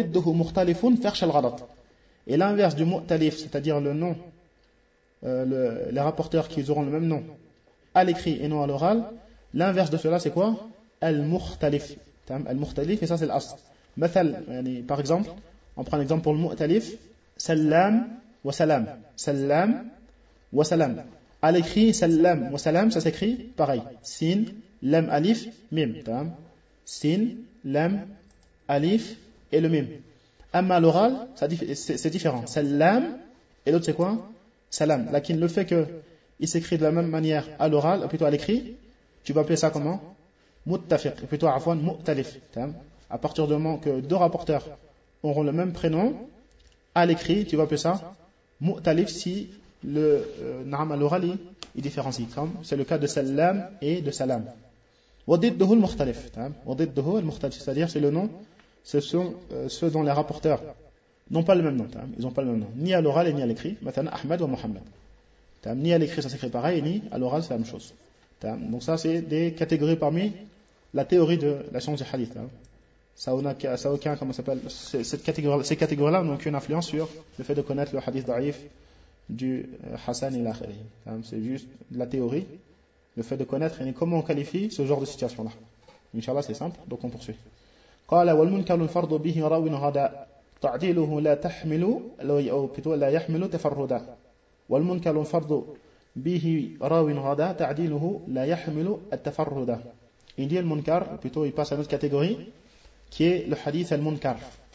Speaker 5: Et l'inverse du mu'talif, c'est-à-dire le nom, euh, le, les rapporteurs qui auront le même nom à l'écrit et non à l'oral, l'inverse de cela c'est quoi? Al-mukhtalif. Al-mukhtalif, et ça c'est l'asl. Par exemple, on prend un exemple pour le mu'talif. Salam wa salam. Salam wa salam. À l'écrit, salam wa salam, ça s'écrit pareil. Sin, lam, alif, mim. Sin, lam, alif et le mim. Amma à l'oral, c'est différent. Salam et l'autre c'est quoi? Salam. Lakin le fait qu'il s'écrit de la même manière à l'oral, plutôt à l'écrit, tu vas appeler ça comment? Muttafiq. Plutôt afwan, mu'talif. À partir du moment que deux rapporteurs auront le même prénom, à l'écrit, tu vas appeler ça mu'talif si le naam à l'oral est différencié. C'est le cas de salam et de salam. Wadidduhu al-mukhtalif. Wadidduhu al-mukhtalif, c'est-à-dire c'est le nom ce sont euh, ceux dont les rapporteurs n'ont pas le même nom. Ils n'ont pas le même nom, ni à l'oral et ni à l'écrit. Maintenant, Ahmed ou Mohammed. Ni à l'écrit, ça s'écrit pareil, ni à l'oral, c'est la même chose. Donc ça, c'est des catégories parmi la théorie de la science du hadith. Ça n'a ça aucun, comment s'appelle, cette catégorie, ces catégories-là n'ont aucune influence sur le fait de connaître le hadith da'if du Hassan et l'akhiri. C'est juste de la théorie, le fait de connaître et comment on qualifie ce genre de situation-là. Inch'Allah, c'est simple, donc on poursuit. قال والمنكر الفرض به راو غدا تعديله لا تحمل أو plutôt لا يحمل تفردا والمنكر الفرض به راو غدا تعديله لا يحمل التفردا. Il dit le munkar, plutôt il passe à une autre catégorie qui est le hadith al-munkar.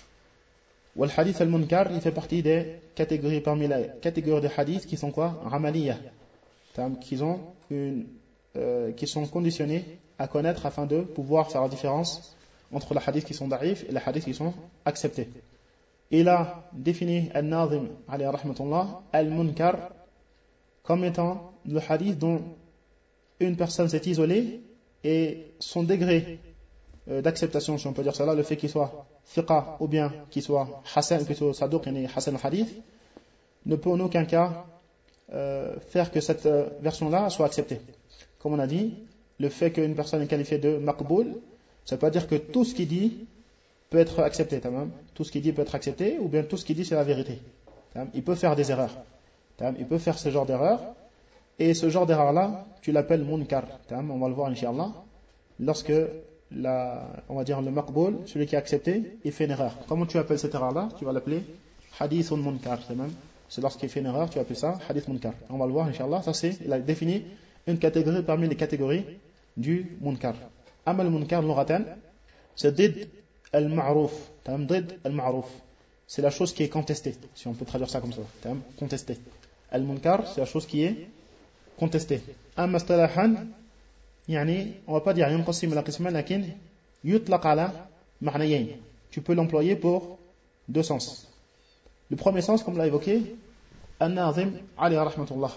Speaker 5: Le hadith al-munkar, il fait partie des catégories parmi les catégories de hadith qui sont quoi? Ramaliya, qui ont une euh, qui sont conditionnés à connaître afin de pouvoir faire la différence entre les hadiths qui sont da'if et les hadiths qui sont acceptés. Il a défini al-Nazim alayhi rahmatullah al-munkar comme étant le hadith dont une personne s'est isolée et son degré euh, d'acceptation, si on peut dire cela, le fait qu'il soit thiqa ou bien qu'il soit hasan, plutôt saduq, yani hasan al-hadith, ne peut en aucun cas euh, faire que cette euh, version-là soit acceptée. Comme on a dit, le fait qu'une personne est qualifiée de maqboul, ça ne veut pas dire que tout ce qu'il dit peut être accepté. Tout ce qu'il dit peut être accepté, ou bien tout ce qu'il dit c'est la vérité. Il peut faire des erreurs. Il peut faire ce genre d'erreur. Et ce genre d'erreur-là, tu l'appelles munkar. On va le voir, Inch'Allah, lorsque la, on va dire le maqboul, celui qui est accepté, il fait une erreur. Comment tu appelles cette erreur-là? Tu vas l'appeler hadithun munkar. C'est lorsqu'il fait une erreur, tu appelles ça hadith munkar. On va le voir, Inch'Allah. Ça, c'est, il a défini une catégorie parmi les catégories du munkar. Amal munkar l'uratan, c'est did al-ma'rouf. Did al-ma'rouf. C'est la chose qui est contestée, si on peut traduire ça comme ça. Contestée. Al-munkar, c'est la chose qui est contestée. Amma istalahan, yani, on va pas dire yanqasim al-qisman, lakin yutlaq ala ma'nayayn. Tu peux l'employer pour deux sens. Le premier sens, comme l'a évoqué An-Nazim alayhi rahmatullah,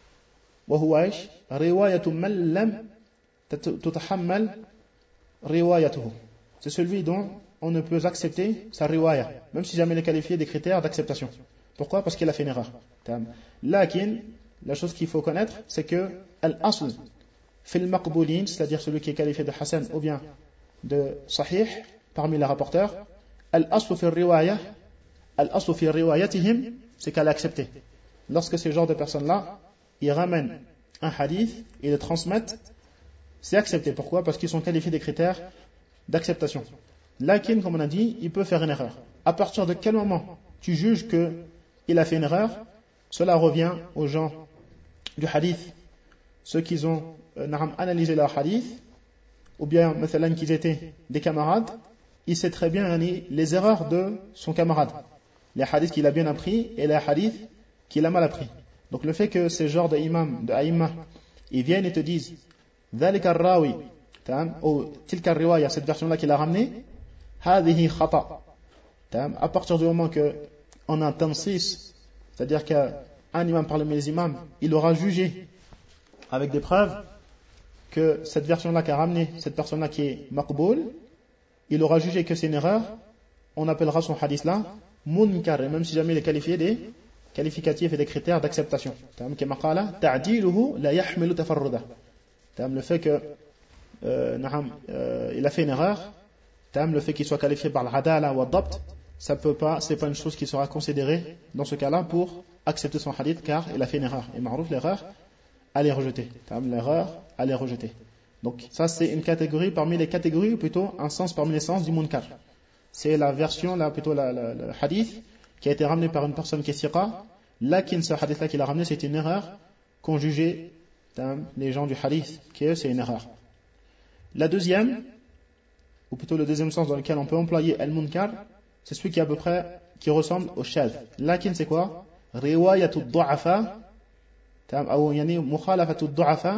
Speaker 5: wa huwa ish riwayatu man lam tutahammal riwayatuhu. C'est celui dont on ne peut accepter sa riwaya, même si jamais il est qualifié des critères d'acceptation. Pourquoi? Parce qu'il a fait une erreur. Lakin, la chose qu'il faut connaître, c'est que al-asl fil maqboulin, c'est-à-dire celui qui est qualifié de hasan ou bien de sahih parmi les rapporteurs, al-asl fil riwaya, al-asl fil riwayatihim, c'est qu'elle a accepté. Lorsque ces genres de personnes-là, ils ramènent un hadith et le transmettent, c'est accepté. Pourquoi? Parce qu'ils sont qualifiés des critères d'acceptation. Lakin, comme on a dit, il peut faire une erreur. À partir de quel moment tu juges qu'il a fait une erreur? Cela revient aux gens du hadith, ceux qui ont euh, analysé leur hadith, ou bien مثلا, qu'ils étaient des camarades, il sait très bien les erreurs de son camarade, les hadiths qu'il a bien appris et les hadiths qu'il a mal appris. Donc le fait que ces genres d'imams, de aïmma, ils viennent et te disent ذلك الراوي ou تلك الرواية, cette version-là qu'il a ramenée, هذه خطأ. À partir du moment que on a un tansis, c'est-à-dire qu'un imam parmi les imams, il aura jugé avec des preuves que cette version-là qu'a ramené cette personne-là qui est maqboul, il aura jugé que c'est une erreur, on appellera son hadith-là munkar, et même si jamais il est qualifié des qualificatifs et des critères d'acceptation. كما قال تعديله لا يحمل تفردا. Le fait que euh, euh, il a fait une erreur, le fait qu'il soit qualifié par l'adala ou l'adabt, ça peut pas, c'est pas une chose qui sera considérée dans ce cas-là pour accepter son hadith, car il a fait une erreur. Et ma'rouf, l'erreur, elle est rejetée. L'erreur, elle est rejetée. Donc ça, c'est une catégorie parmi les catégories, ou plutôt un sens parmi les sens du munkar. C'est la version, là, plutôt la, la, le hadith qui a été ramené par une personne qui est siqa. Lakin, ce hadith-là qu'il a ramené, c'est une erreur qu'ont jugé les gens du hadith, que c'est une erreur. La deuxième, ou plutôt le deuxième sens dans lequel on peut employer al-munkar, c'est celui qui est à peu près, qui ressemble au shadh. Lakin, c'est quoi? Riwayatu ad-du'afa, ou yani mukhalafatu ad-du'afa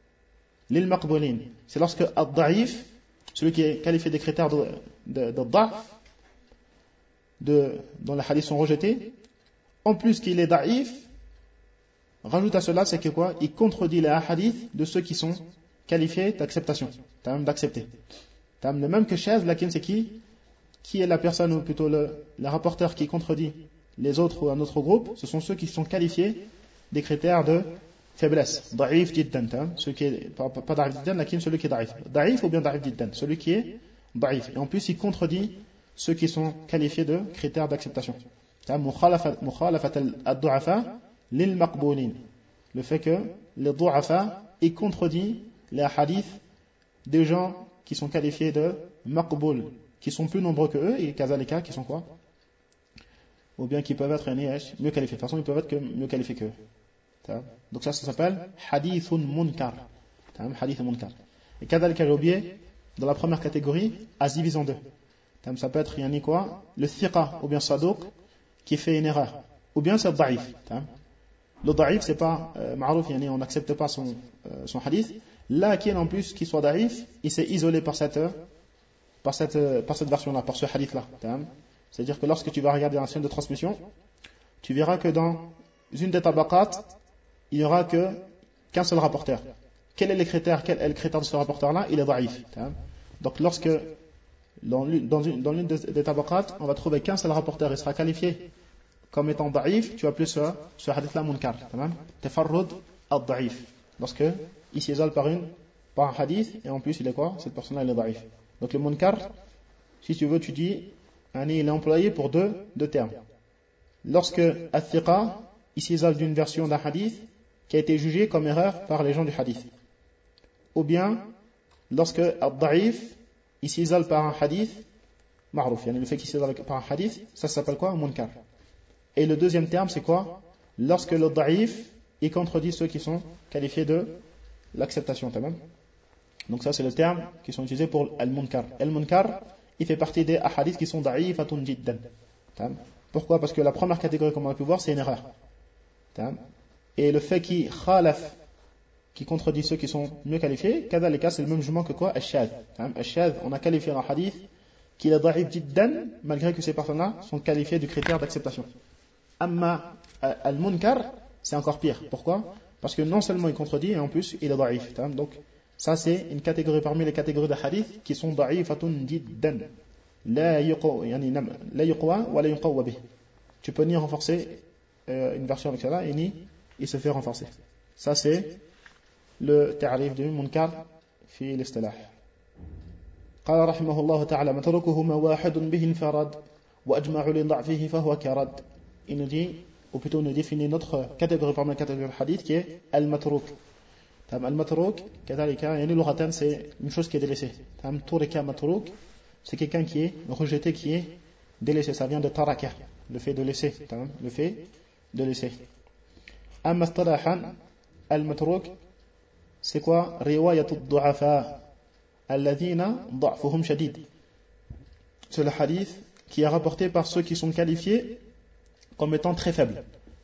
Speaker 5: lil maqboulin. C'est lorsque ad-da'if, celui qui est qualifié des critères de, de, de da'f, de, dont les hadiths sont rejetés, en plus qu'il est da'if, rajoute à cela, c'est que quoi? Il contredit les hadiths de ceux qui sont qualifiés d'acceptation, d'accepter. Le même que shadh, lakin c'est qui? qui est la personne, ou plutôt le, le rapporteur qui contredit les autres ou un autre groupe, ce sont ceux qui sont qualifiés des critères de faiblesse. Da'if jiddan, celui qui est, pas, pas da'if jiddan, lakin celui qui est da'if. Da'if ou bien da'if jiddan, celui qui est da'if. Et en plus, il contredit ceux qui sont qualifiés de critères d'acceptation. Mukhalafat al-du'afa lil maqboulin. Le fait que les du'afa, ils contredit les hadiths des gens qui sont qualifiés de maqboul, qui sont plus nombreux que eux, et kazalika, qui sont quoi? Ou bien qui peuvent être mieux qualifiés. De toute façon, ils peuvent être que mieux qualifiés qu'eux. Donc ça, ça s'appelle hadithun munkar. Hadith munkar. Et kazalika, j'ai oublié, dans la première catégorie, à se diviser en deux. Ça peut être, yani quoi, le thiqa, ou bien sadouk, qui fait une erreur. Ou bien c'est le da'if. Le da'if, c'est pas euh, ma'rouf, yani on n'accepte pas son, euh, son hadith. Là, qui est en plus, qui soit da'if, il s'est isolé par cette, par cette, par cette version-là, par ce hadith-là. C'est-à-dire que lorsque tu vas regarder la chaîne de transmission, tu verras que dans une des tabaqat, il n'y aura que qu'un seul rapporteur. Quel est le critère, quel est le critère de ce rapporteur-là? Il est da'if. Donc lorsque dans l'une, dans une, dans l'une des, des tabaqat, on va trouver qu'un seul rapporteur, il sera qualifié comme étant da'if, tu appelles ce, ce hadith-là munkar. Tafarrud al-da'if. Lorsque il s'isole par, une, par un hadith, et en plus il est quoi? Cette personne-là, il est da'if. Donc le munkar, si tu veux, tu dis, il est employé pour deux, deux termes. Lorsque al-thiqa, il s'isole d'une version d'un hadith qui a été jugée comme erreur par les gens du hadith. Ou bien, lorsque al-da'if, il s'isole par un hadith, ma'rouf, le fait qu'il s'isole par un hadith, ça s'appelle quoi? Munkar. Et le deuxième terme, c'est quoi? Lorsque le da'if, il contredit ceux qui sont qualifiés de l'acceptation. Donc ça, c'est le terme qui sont utilisés pour al-munkar. Al-munkar, il fait partie des hadiths qui sont da'ifatun jiddan. Pourquoi? Parce que la première catégorie, comme on a pu voir, c'est une erreur. Et le fait qu'il khalaf, qui contredit ceux qui sont mieux qualifiés, kadhalika, c'est le même jugement que quoi? Al-shadh. Al-shadh, on a qualifié un hadith qu'il est da'if jiddan, malgré que ces personnes-là sont qualifiées du critère d'acceptation. Amma al-munkar, c'est encore pire. Pourquoi? Parce que non seulement il contredit, et en plus il est da'if. Donc ça c'est une catégorie parmi les catégories de hadith qui sont da'ifatun jiddan. La yuqwa wa la yuqawwa bih. Tu peux ni renforcer euh, une version avec cela, et ni il se fait renforcer. Ça c'est le ta'rif du munkar fi l'istilah. قال رحمه الله تعالى متركه ما واحد به انفرد وأجمع لضعفه فهو كرد. Il nous dit, ou plutôt nous définit notre catégorie parmi les catégories de hadith qui est al-matrouk. Al-matrouk, c'est une chose qui est délaissée. Turika matrouk, c'est quelqu'un qui est rejeté, qui est délaissé. Ça vient de taraka, le fait de laisser. Le fait de laisser. Amma istalahan, al-matrouk, c'est quoi? Riwayatu ad-du'afa alladhina da'fuhum shadid. C'est le hadith qui est rapporté par ceux qui sont qualifiés comme étant très faibles.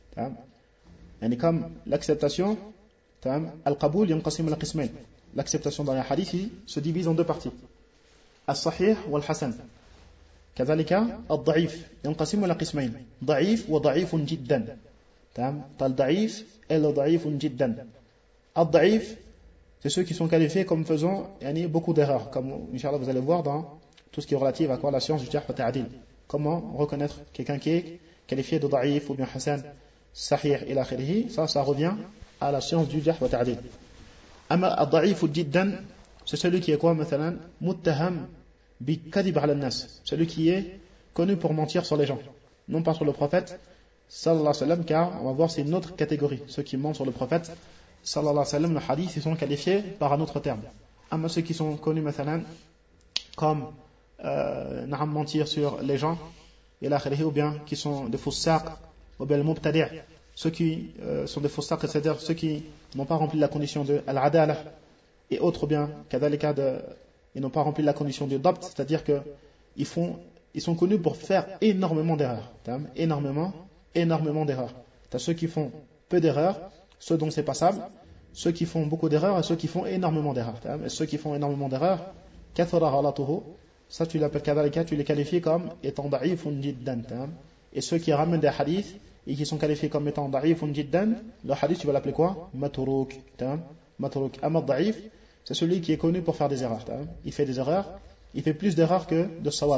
Speaker 5: Et comme l'acceptation, al-qaboul yanqasim al-qismain. L'acceptation dans les hadiths se divise en deux parties. Al-sahih wa al-hasan. Kadhalika, al-da'if yanqasim al-qismain. Da'if wa da'ifun jiddan. Al-da'if et le da'ifun jiddan. Al-da'if, c'est ceux qui sont qualifiés comme faisant yani, beaucoup d'erreurs, comme Inch'Allah vous allez voir dans tout ce qui est relatif à quoi la science du jarh wa ta'dil. Comment reconnaître quelqu'un qui est qualifié de da'if ou bien hasan, sahih ila akhirih, ça, ça revient à la science du jarh wa ta'dil. Amma ad-da'if jiddan, c'est celui qui est quoi, mathalan, muttaham bi kadhib ala nas, celui qui est connu pour mentir sur les gens, non pas sur le prophète sallallahu alayhi wa sallam, car on va voir c'est une autre catégorie, ceux qui mentent sur le prophète sallallahu alayhi wa sallam, le hadith, ils sont qualifiés par un autre terme. Amma ceux qui sont connus, mathalan, comme euh, n'am mentir sur les gens, et là, ou bien qui sont des foussaq, ou bien les mubtadi', ceux qui euh, sont des foussaq, c'est-à-dire ceux qui n'ont pas rempli la condition de al-adala, et autres bien, kadhalika, de, ils n'ont pas rempli la condition du dabt, c'est-à-dire que ils font, ils sont connus pour faire énormément d'erreurs, énormément, énormément d'erreurs. T'as ceux qui font peu d'erreurs, ceux dont c'est passable, ceux qui font beaucoup d'erreurs et ceux qui font énormément d'erreurs. Et ceux qui font énormément d'erreurs, kathara ghalatuhu, ça tu l'appelles kadhalika, tu les qualifies comme étant da'ifun jiddan. Et ceux qui ramènent des hadiths et qui sont qualifiés comme étant da'ifun jiddan, le hadith tu vas l'appeler quoi? Matrouk. Matrouk. Amma da'if, c'est celui qui est connu pour faire des erreurs. Il fait des erreurs, il fait plus d'erreurs que de sawab.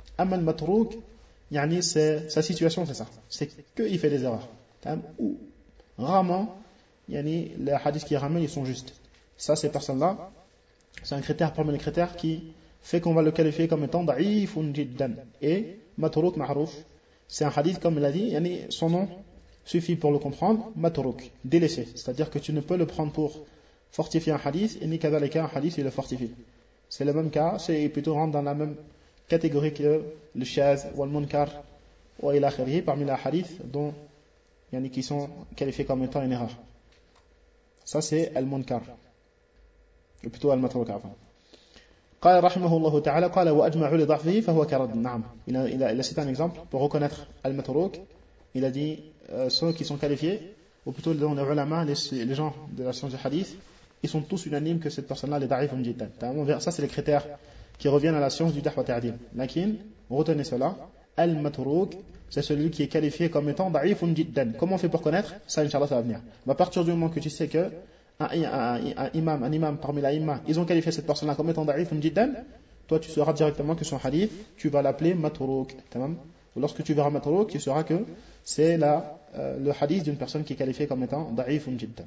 Speaker 5: Amma al-matrouk, yani c'est, sa situation c'est ça, c'est qu'il fait des erreurs. Ou rarement, yani, les hadiths qui ramènent, ils sont justes. Ça, ces personnes-là, c'est un critère parmi les critères qui fait qu'on va le qualifier comme étant da'ifun jiddan. Et matrouk ma'rouf, c'est un hadith comme il a dit, yani, son nom suffit pour le comprendre, matrouk, délaissé. C'est-à-dire que tu ne peux le prendre pour fortifier un hadith, et ni kadhalika un hadith, il le fortifie. C'est le même cas, c'est plutôt rentre dans la même catégorie que le shaz ou le munkar ou ila akhirih, parmi les hadiths dont yani, qui sont qualifiés comme étant une erreur. Ça c'est al-munkar, ou plutôt al-matrouk. قال رحمه الله تعالى قال وأجمع لضعفه فهو كرد. نعم, il a, il a, il a cité un exemple pour reconnaître al-matrouk. Il a dit euh, ceux qui sont qualifiés, ou plutôt dans les ulama, les, les gens de la science du hadith, ils sont tous unanimes que cette personne-là est da'ifun jiddan. Ça c'est les critères qui reviennent à la science du da'f wa ta'dil. Lakin, retenez cela, al-matrouk, c'est celui qui est qualifié comme étant da'ifun jiddan. Comment on fait pour connaître? Ça, Inch'Allah, ça va venir. Mais à partir du moment que tu sais que un, un, un, un imam, un imam parmi les imams, ils ont qualifié cette personne-là comme étant da'ifun jiddan, toi tu sauras directement que son hadith, tu vas l'appeler matrouk. Ou lorsque tu verras matrouk, tu sauras que c'est la, euh, le hadith d'une personne qui est qualifiée comme étant da'ifun jiddan.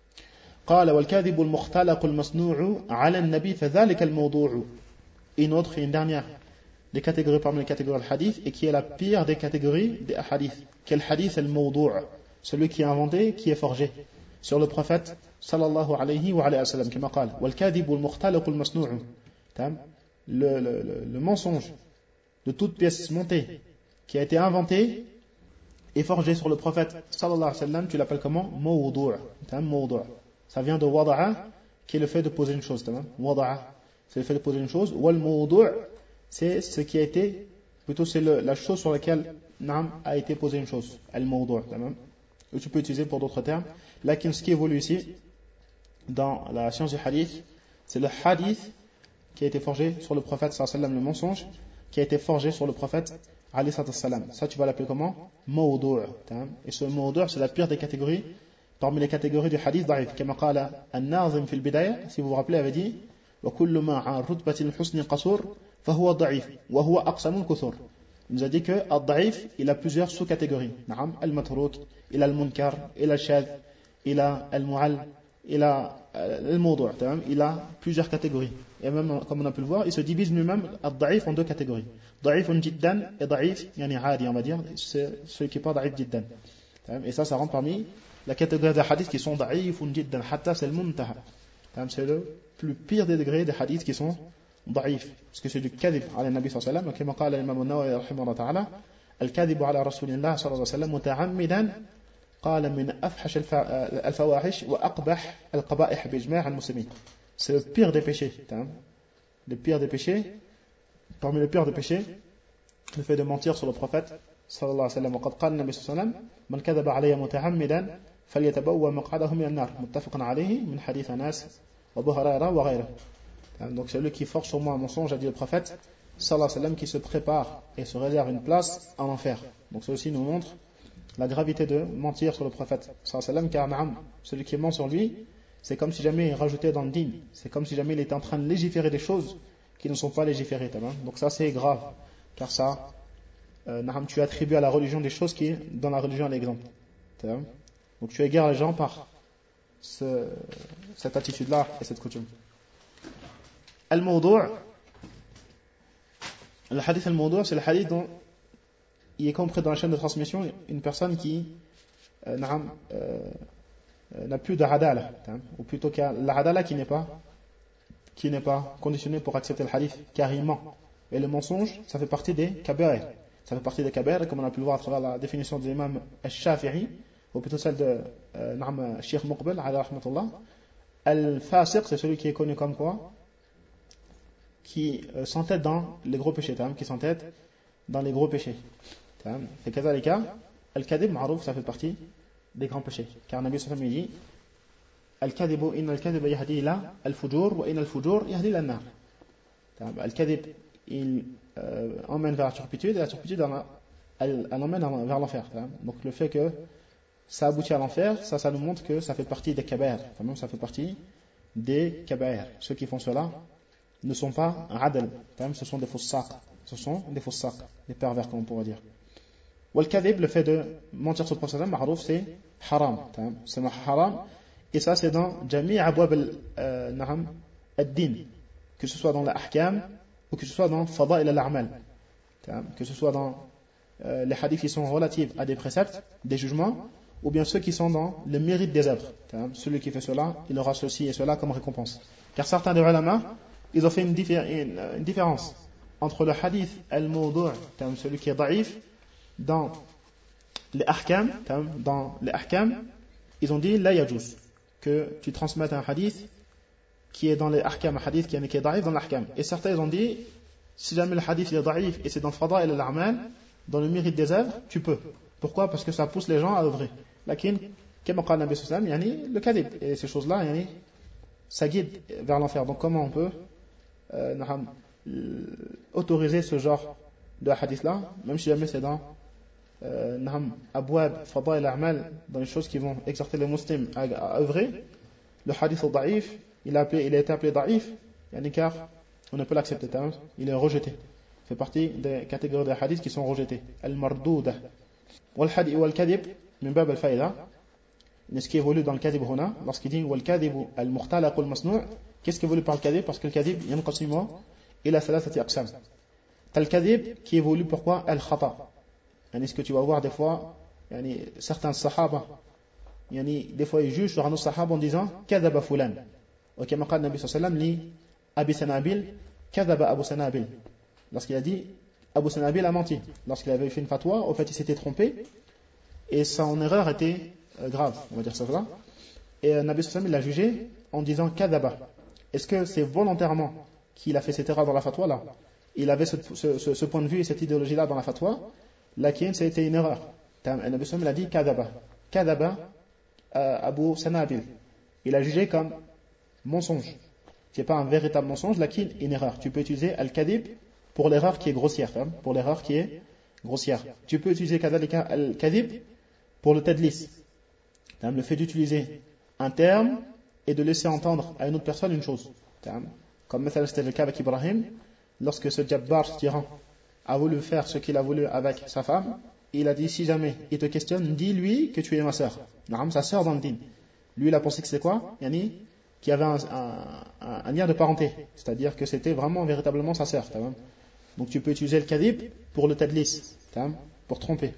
Speaker 5: قال والكاذب المختلق المصنوع على النبي فذلك الموضوع. Une autre et une dernière des catégories parmi les catégories du hadith et qui est la pire des catégories des hadiths. Quel hadith est le mawdou', celui qui est inventé, qui est forgé sur le prophète sallallahu alayhi wa alayhi wa sallam, comme قال والكاذب المختلق المصنوع. Le, le, le, le mensonge de toute pièce montée qui a été inventé et forgé sur le prophète sallallahu alayhi wa sallam, tu l'appelles comment? Mawdou'. Mawdou'. Ça vient de wada'a, qui est le fait de poser une chose. Wada'a, c'est le fait de poser une chose. Wal mawdou', c'est ce qui a été, plutôt c'est le, la chose sur laquelle nam, a été posée une chose. Al mawdou'. Ou tu peux utiliser pour d'autres termes. Lakin ce qui évolue ici, dans la science du hadith, c'est le hadith qui a été forgé sur le prophète sallallahu alayhi wa sallam, le mensonge, qui a été forgé sur le prophète alayhi wa sallam. Ça, tu vas l'appeler comment? Mawdou'. Et ce mawdou', c'est la pire des catégories parmi les catégories du hadith da'if. Comme قال الناظم في البداية, si vous vous rappelez, avait dit وكل ما عن رتبة الحسن قصور فهو ضعيف وهو أقسم الكثر. Il nous a dit que al-da'if, il a plusieurs sous-catégories. نعم, al-matrouk, il a al-munkar, il a al-shadh, il a al-mu'all, il a al-mawdou', il a plusieurs catégories. Et même, comme on a pu le voir, il se divise lui-même al-da'if en deux catégories. Da'ifun jiddan et da'if, yani hadi, on va dire, c'est celui qui est pas da'if jiddan. Et ça, ça rentre parmi la catégorie des hadiths qui sont da'ifun jiddan, hatta c'est le muntaha. C'est le plus pire des degrés des hadiths qui sont da'if. Parce que c'est du kadhib ala nabi sallallahu alayhi wa sallam, comme قال l'imam an-Nawawi rahimahullah ta'ala, al-kadhibu ala rasulillah sallallahu alayhi wa sallam muta'ammidan قال من أفحش الفواحش وأقبح القبائح بإجماع المسلمين. C'est le pire des péchés. Le pire des péchés, parmi les pires des péchés, le fait de mentir sur le prophète صلى الله عليه وسلم. وقد قال النبي صلى الله عليه وسلم من كذب علي متعمدا فليتبوأ مقعده من النار متفق عليه من حديث أنس وأبو هريرة وغيره. Donc celui qui forge sur moi un mensonge, a dit le prophète sallallahu alayhi wa sallam, qui se prépare et se réserve une place en enfer. Donc ceci nous montre la gravité de mentir sur le prophète sallallahu alayhi wa sallam, car na'am, celui qui ment sur lui, c'est comme si jamais il rajoutait dans le din, c'est comme si jamais il était en train de légiférer des choses qui ne sont pas légiférées. Donc ça c'est grave, car ça euh, na'am, tu attribues à la religion des choses qui dans la religion à l'exemple. Donc tu égares les gens par ce, cette attitude-là et cette coutume. Al-Mawdou', le hadith al-Mawdou', c'est le hadith dont il est compris dans la chaîne de transmission une personne qui euh, n'a, euh, n'a plus de adala, ou plutôt qu'il y a la adala qui n'est pas qui n'est pas conditionnée pour accepter le hadith, car il ment. Et le mensonge, ça fait partie des kaba'ir. Ça fait partie des kaba'ir, comme on a pu le voir à travers la définition de l'imam al-Shafi'i, ou plutôt celle de euh, Cheikh Muqbil, alayhi rahmatullah. Al-Fasiq, c'est celui qui est connu comme quoi? Qui euh, s'entête dans les gros péchés, qui s'entête dans les gros péchés. Et kazalika, al-kadhib ma'rouf, ça fait partie des grands péchés. Car Nabi sallallahu alayhi wa sallam dit al-kadhibu inna al-kadhib yahdi ila al-fujur wa inna al-fujur yahdi ila an-nar. Al-kadhib, il euh, emmène vers la turpitude et la turpitude elle, elle emmène vers l'enfer. Donc le fait que ça aboutit à l'enfer, ça, ça nous montre que ça fait partie des kabair. Enfin, même ça fait partie des kabair. Ceux qui font cela ne sont pas adl, ce sont des foussaq, Ce sont des faux sacs, des pervers, comme on pourrait dire. Wal-kadhib, le fait de mentir sur le prophète, ma'rouf, c'est haram. C'est haram. Et ça, c'est dans Jami' Abwab al-Din. Que ce soit dans l'ahkam ou que ce soit dans Fada'il al-A'mal. Que ce soit dans euh, les hadiths qui sont relatifs à des préceptes, des jugements, ou bien ceux qui sont dans le mérite des œuvres. Celui qui fait cela, il aura ceci et cela comme récompense. Car certains des ulama, ils ont fait une, une, une différence entre le hadith al-mawdu', celui qui est da'if, dans les ahkam, dans les ahkam, ils ont dit la yajuz, que tu transmettes un hadith qui est dans les ahkam, un hadith qui est, qui est da'if dans l'ahkam. Et certains ils ont dit, si jamais le hadith est da'if et c'est dans le fada'il al-a'mal, dans le mérite des œuvres, tu peux. Pourquoi? Parce que ça pousse les gens à œuvrer. Lakin, comme قال النبي صلى الله عليه وسلم, yani, le kadhib, et ces choses-là, yani, ça guide vers l'enfer. Donc comment on peut euh, autoriser ce genre de hadith-là, même si jamais c'est dans euh, abwab, fada'il al-a'mal, dans les choses qui vont exhorter les musulmans à, à œuvrer. Le hadith da'if, il a, appelé, il a été appelé da'if, yani, car on ne peut l'accepter, il est rejeté. Il fait partie des catégories de hadiths qui sont rejetés. Al-mardouda. Wal-kadhib, min bab al-faïda. Ce qui évolue dans le kadhib huna, lorsqu'il dit wal-kadhib al-mukhtalaq al-masnou', qu'est-ce qui évolue par le kadhib? Parce que le kadhib, yanqasimu ila thalathati aqsam. T'as le kadhib qui évolue pourquoi? Al-khata. Yani, ce que tu vas voir des fois, yani, certains sahaba, yani, des fois ils jugent sur un autre sahaba en disant kadhaba fulan. Ok, maqal Nabi sallallahu alayhi wa sallam li Abi Sanabil, kadhaba Abu Sanabil. Lorsqu'il a dit Abu Sanabil a menti, lorsqu'il avait fait une fatwa, au fait il s'était trompé et son erreur était euh, grave, on va dire ça là. Et euh, Nabi sallallahu alayhi wa sallam l'a jugé en disant kadhaba. Est-ce que c'est volontairement qu'il a fait cette erreur dans la fatwa là? Il avait ce, ce, ce, ce point de vue et cette idéologie là dans la fatwa, laquelle c'était une erreur. Et Nabi sallallahu alayhi wa sallam l'a dit kadhaba. Kadhaba euh, Abu Sanabil. Il a jugé comme mensonge. Qui n'est pas un véritable mensonge, laquelle une erreur. Tu peux utiliser al-kadhib pour l'erreur qui est grossière, hein, pour l'erreur qui est grossière. Tu peux utiliser al-kadhib pour le tadlis, hein, le fait d'utiliser un terme et de laisser entendre à une autre personne une chose. Hein, comme c'était le cas avec Ibrahim, lorsque ce Jabbar, ce tyran, a voulu faire ce qu'il a voulu avec sa femme, il a dit si jamais il te questionne, dis-lui que tu es ma sœur. Hein, sa sœur dans le din. Lui il a pensé que c'est quoi? Yani, qui avait un, un, un, un lien de parenté, c'est-à-dire que c'était vraiment véritablement sa sœur. Donc tu peux utiliser le kadhib pour le tadlis, pour tromper.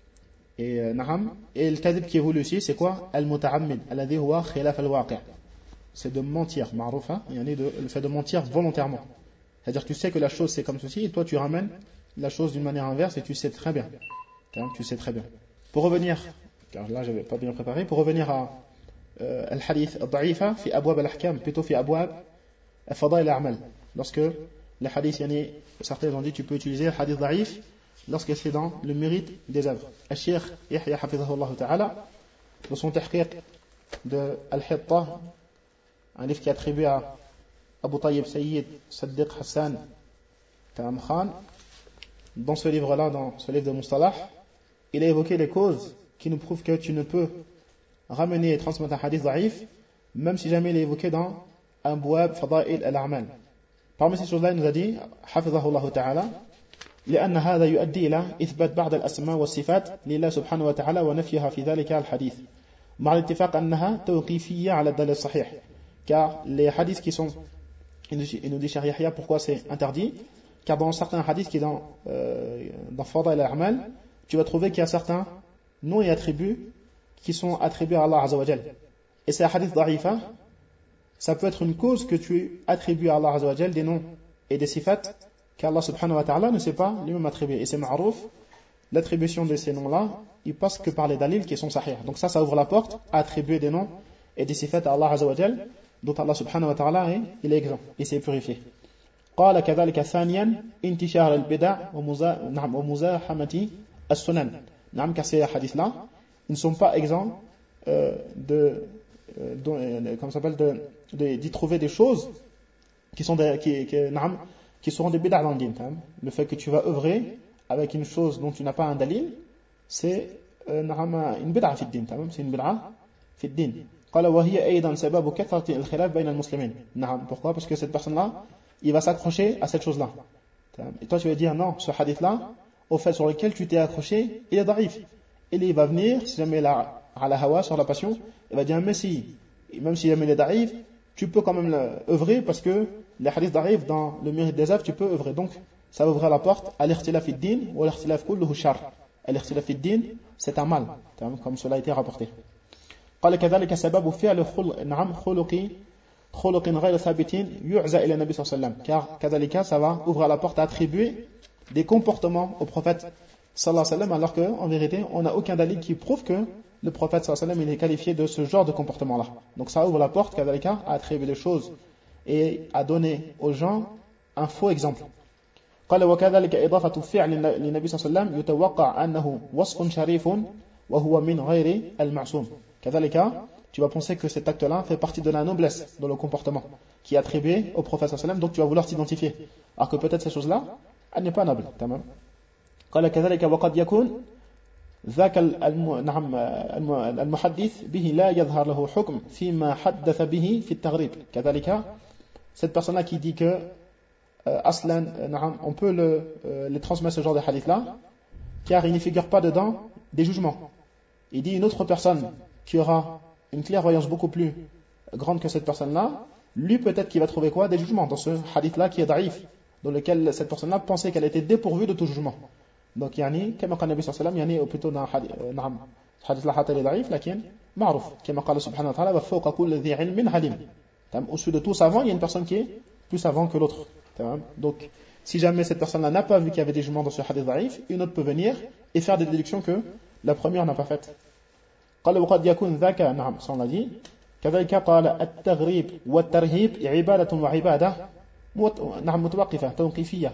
Speaker 5: Et, euh, et le kadhib qui évolue aussi, c'est quoi? Al-muta'ammid, alladhi huwa khilaf al-waqi'. C'est de mentir, ma'roufa, le fait de mentir volontairement. C'est-à-dire que tu sais que la chose c'est comme ceci, et toi tu ramènes la chose d'une manière inverse, et tu sais très bien. Tu sais très bien. Pour revenir, car là j'avais pas bien préparé, pour revenir à الحديث الضعيفة في أبواب الأحكام plutôt في أبواب فضائل الأعمال. Lorsque les hadiths, yani, certains ont dit tu peux utiliser le hadith ضعيف lorsque c'est dans le mérite des œuvres. الشيخ يحيى حفظه الله تعالى dans son tahqiq de Al-Hitta, un livre qui est attribué à Abu Tayyib Sayyid Saddiq Hassan Ta'am Khan, dans ce livre-là, dans ce livre de Mustalah, il a évoqué les causes qui nous prouvent que tu ne peux ramener et transmettre un hadith da'if, même si jamais il est évoqué dans un bouab fada'il al-a'mal. Parmi ces choses-là, il nous a dit, حفظه الله تعالى, لأن هذا يؤدي إلى إثبات بعض الأسماء والصفات لله سبحانه وتعالى ونفيها في ذلك الحديث مع الاتفاق أنها توقيفية على الدليل الصحيح. Car les hadiths qui sont, il nous dit Cheikh Yahya, pourquoi c'est interdit? Car dans certains hadiths qui est dans, euh, dans fada'il al-a'mal, tu vas trouver qu'il y a certains noms et attributs qui sont attribués à Allah Azza wa Jal. Et ces hadiths da'ifa, ça peut être une cause que tu attribues à Allah Azza wa Jal des noms et des sifats qu'Allah subhanahu wa ta'ala ne sait pas lui-même attribuer. Et c'est ma'rouf, l'attribution de ces noms-là, il passe que par les dalils qui sont sahih. Donc ça, ça ouvre la porte à attribuer des noms et des sifats à Allah Azza wa Jal, dont Allah subhanahu wa ta'ala est, il est exempt, il s'est purifié. قال كذلك ثانيا انتشار البدع ومزاحمة السنن. نعم, car ces hadiths-là, ils ne sont pas exempts euh, de, euh, de, euh, comment ça s'appelle, de, de, d'y trouver des choses qui sont des, qui, qui, qui seront des bid'a dans le din. Le fait que tu vas œuvrer avec une chose dont tu n'as pas un dalil, c'est euh, une bid'a fi din, c'est une bid'a fi din. قال وهي أيضا سبب كثرة الخلاف بين المسلمين. نعم, pourquoi? Parce que cette personne-là, il va s'accrocher à cette chose-là. Et toi tu vas dire non, ce hadith là, au fait sur lequel tu t'es accroché, il est da'if. Et il va venir, si jamais il a la hawa, sur la passion, il va dire mais si, même si jamais il est da'if, tu peux quand même œuvrer parce que les hadiths da'if dans le mérite des œuvres, tu peux œuvrer. Donc ça va ouvrir la porte à l'ikhtilaf fid-din ou à l'ikhtilaf kulluhu shar. L'ikhtilaf fid-din, c'est un mal, comme cela a été rapporté. قال كذلك سبب فعل نعم خلق خلق غير ثابت يعزى إلى النبي صلى الله عليه وسلم. Car كذلك ça va ouvrir la porte à attribuer des comportements au prophète sallallahu alayhi wa sallam, alors qu'en vérité on n'a aucun dalil qui prouve que le prophète sallallahu alayhi wa sallam il est qualifié de ce genre de comportement là. Donc ça ouvre la porte كذلك à attribuer les choses et à donner aux gens un faux exemple. قال وكذلك إضافة فعل للنبي صلى الله عليه وسلم يتوقع أنه وصف شريف وهو من غير المعصوم. كذلك tu vas penser que cet acte-là fait partie de la noblesse dans le comportement qui est attribué au prophète sallallahu alayhi wa sallam, donc tu vas vouloir t'identifier, alors que peut-être ces choses-là elle n'est pas noble. تمام. قال كذلك وقد يكون ذاك نعم المحدث به لا يظهر له حكم فيما حدث به في التغريب. كذلك cette personne-là qui dit que euh, aslan نعم on peut le, euh, les transmettre ce genre de hadith-là car il ne figure pas dedans des jugements. Il dit une autre personne qui aura une clairvoyance beaucoup plus grande que cette personne-là, lui peut-être qu'il va trouver quoi? Des jugements dans ce hadith-là qui est daïf, dans lequel cette personne-là pensait qu'elle était dépourvue de tout jugement. Donc, yani, comme a dit Nabi sallallahu alayhi wa sallam, yani, ou plutôt dans ce hadith-là, il est daïf, lakin, ma'rouf, comme a dit subhanahu wa ta'ala, wa fawqa kulli dhi ilmin halim. Au-dessus de tout savant, il y a une personne qui est plus savant que l'autre. Donc, si jamais cette personne-là n'a pas vu qu'il y avait des jugements dans ce hadith daïf, une autre peut venir et faire des déductions que la première n'a pas faites. قال وقد يكون ذاك نعم صلى الله عليه كذلك قال التغريب والترهيب عبادة وعبادة نعم متوقفة توقيفية.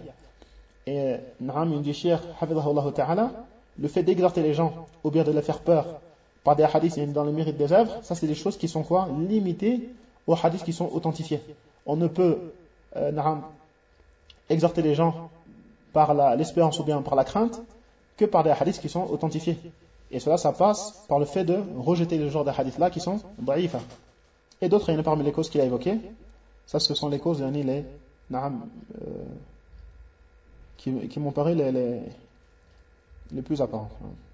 Speaker 5: Et نعم il dit Cheikh حفظه الله تعالى, le fait d'exhorter les gens ou bien de les faire peur par des hadiths dans le mérite des œuvres, ça c'est des choses qui sont quoi? Limitées aux hadiths qui sont authentifiés. On ne peut euh, نعم exhorter les gens par la, l'espérance ou bien par la crainte que par des hadiths qui sont authentifiés. Et cela, ça passe par le fait de rejeter le genre de hadiths-là qui sont daïfa. Et d'autres, il y en a parmi les causes qu'il a évoquées. Ça, ce sont les causes, les, naam, euh, qui, qui m'ont paru les, les, les plus apparentes.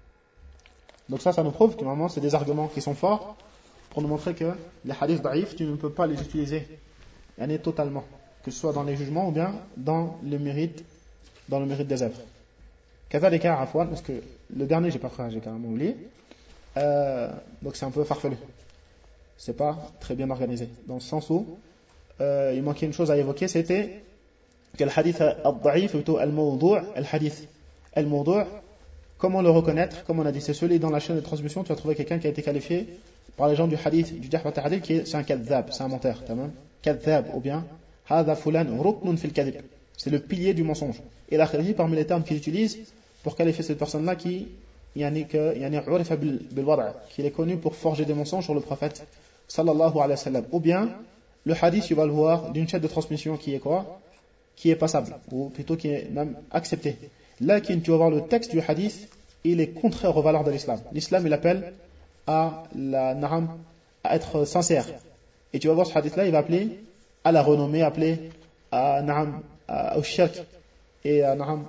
Speaker 5: Donc ça, ça nous prouve que normalement, c'est des arguments qui sont forts pour nous montrer que les hadiths daïf, tu ne peux pas les utiliser totalement, que ce soit dans les jugements ou bien dans le mérite, dans le mérite des œuvres. كذلك عفوا parce que le dernier j'ai pas fait, j'ai carrément oublié. Euh, donc c'est un peu farfelu. C'est pas très bien organisé dans le sens où euh, il manquait une chose à évoquer, c'était que le hadith al-da'if plutôt al-mawdu' al-hadith al-mawdu', comment le reconnaître? Comme on a dit, c'est celui dans la chaîne de transmission, tu vas trouver quelqu'un qui a été qualifié par les gens du hadith, du jarh wa ta'dil, qui est c'est un kadhab, c'est un menteur, tamam, kadhab ou bien hadha fulan ruknun fil kadhib. C'est le pilier du mensonge. Et la kharifi, parmi les termes qu'ils utilisent pour qualifier cette personne-là qui yani que yani urifa bil wad', qui est connu pour forger des mensonges sur le prophète sallallahu alayhi wa sallam. Ou bien le hadith, tu vas le voir d'une chaîne de transmission qui est quoi? Qui est passable, ou plutôt qui est même accepté. Là, tu vas voir le texte du hadith, il est contraire aux valeurs de l'islam. L'islam, il appelle à la na'am, à être sincère. Et tu vas voir ce hadith-là, il va appeler à la renommée, appeler à na'am, au shirk et à na'am,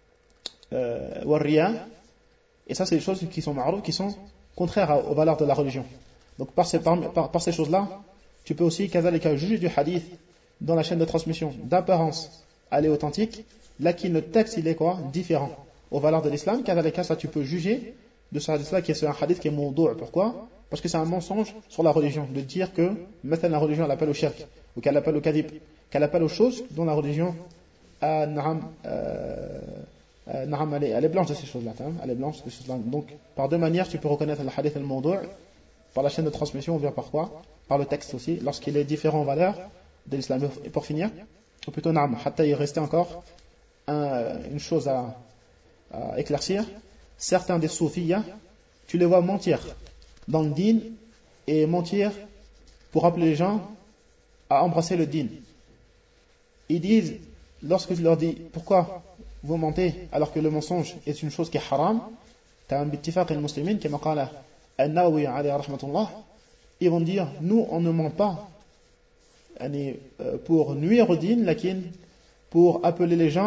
Speaker 5: euh, wa riya. Et ça, c'est des choses qui sont ma'rouf, qui sont contraires aux valeurs de la religion. Donc, par ces, par, par, par ces choses-là, tu peux aussi, kazalika, juger du hadith dans la chaîne de transmission d'apparence, elle est authentique, là qui le texte il est quoi? Différent aux valeurs de l'islam, car dans les cas ça tu peux juger de ce hadith-là qui est un hadith qui est mawdu'. Pourquoi? Parce que c'est un mensonge sur la religion, de dire que maintenant la religion elle appelle au shirk, ou qu'elle appelle au kadhib, qu'elle appelle aux choses dont la religion euh, na'am, euh, euh, na'am, elle, est, elle est blanche de ces choses-là, hein, elle est blanche de ces choses-là. Donc par deux manières tu peux reconnaître le hadith al-mawdu', par la chaîne de transmission ou bien par quoi? Par le texte aussi, lorsqu'il est différent en valeur de l'islam. Et pour finir, ou plutôt na'am, hatta il restait encore un, une chose à, à éclaircir. Certains des soufiyas, tu les vois mentir dans le din et mentir pour appeler les gens à embrasser le din. Ils disent, lorsque tu leur dis pourquoi vous mentez alors que le mensonge est une chose qui est haram, t'as un bittifaq al-muslimin qui m'a qala an-Nawawi alayhi rahmatullah, ils vont dire nous on ne ment pas pour nuire au din, lakin pour appeler les gens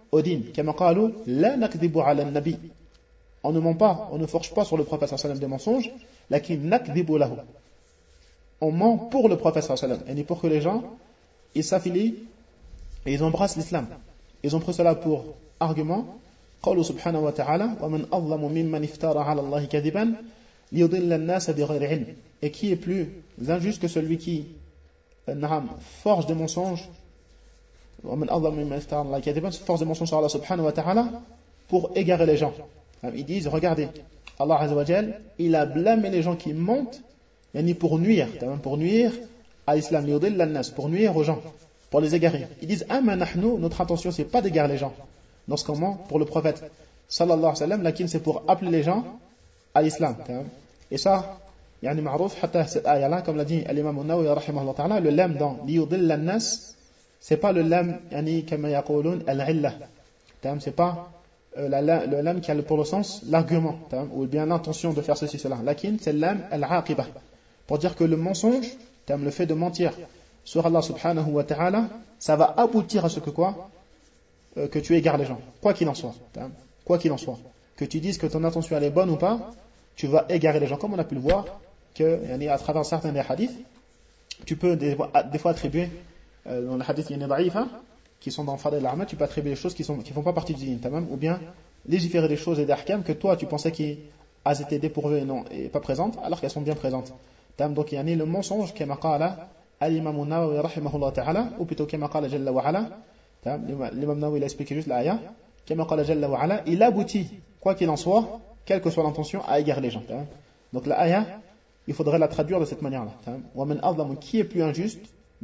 Speaker 5: au din. كما قالوا لا نكذب على النبي. On ne ment pas, on ne forge pas sur le prophète sallallahu alayhi wa sallam des mensonges, lakin nakdhibu lahu. On ment pour le prophète sallallahu alayhi wa sallam, et pour que les gens ils s'affilient et ils embrassent l'islam. Ils ont pris cela pour argument. قوله سبحانه وتعالى ومن أظلم ممن افترى على الله كذبا ليضل الناس بغير علم. Et qui est plus injuste que celui qui euh, forge des mensonges ومن أظلم ممن افترى على الله كذبا forge des mensonges sur Allah subhanahu wa ta'ala pour égarer les gens. Ils disent regardez, Allah Azza wa Jal, il a blâmé les gens qui mentent yani pour nuire, pour nuire à l'islam, ليضل الناس, pour nuire aux gens, pour les égarer. Ils disent ama nahnu, notre intention c'est pas d'égarer les gens. Dans ce moment, pour le prophète sallallahu alayhi wa sallam, lakin c'est pour appeler les gens à l'islam. Et ça, yani ma'rouf, hatta cette ayah-là, comme l'a dit l'imam an-Nawawi rahimahullah ta'ala, le lam dans liyudilla an-nas, c'est pas le lam, yani kama yaqulun al-illa. C'est pas euh, la, la, le lam qui a pour le sens l'argument, ou bien l'intention de faire ceci, cela. Lakin, c'est le lam al-aqibah. Pour dire que le mensonge, le fait de mentir sur Allah subhanahu wa ta'ala, ça va aboutir à ce que quoi? Que tu égares les gens, quoi qu'il en soit, quoi qu'il en soit, que tu dises que ton intention elle est bonne ou pas, tu vas égarer les gens, comme on a pu le voir, que à travers certains des hadiths, tu peux des, des fois attribuer euh, dans les hadiths hein, qui sont dans Fadl al-Ahmad, tu peux attribuer des choses qui ne qui font pas partie du din, ou bien légiférer des choses et des ahkam que toi tu pensais qu'elles étaient dépourvues et, non, et pas présentes, alors qu'elles sont bien présentes. Donc il y a le mensonge qui est maqala al-imam an-Nawawi rahimahullah ta'ala, ou plutôt qui est maqala jalla wa ala. L'imam Nawawi il a expliqué juste l'ayah, il aboutit, quoi qu'il en soit, quelle que soit l'intention, à égarer les gens. Donc l'ayah, il faudrait la traduire de cette manière-là. Qui est plus injuste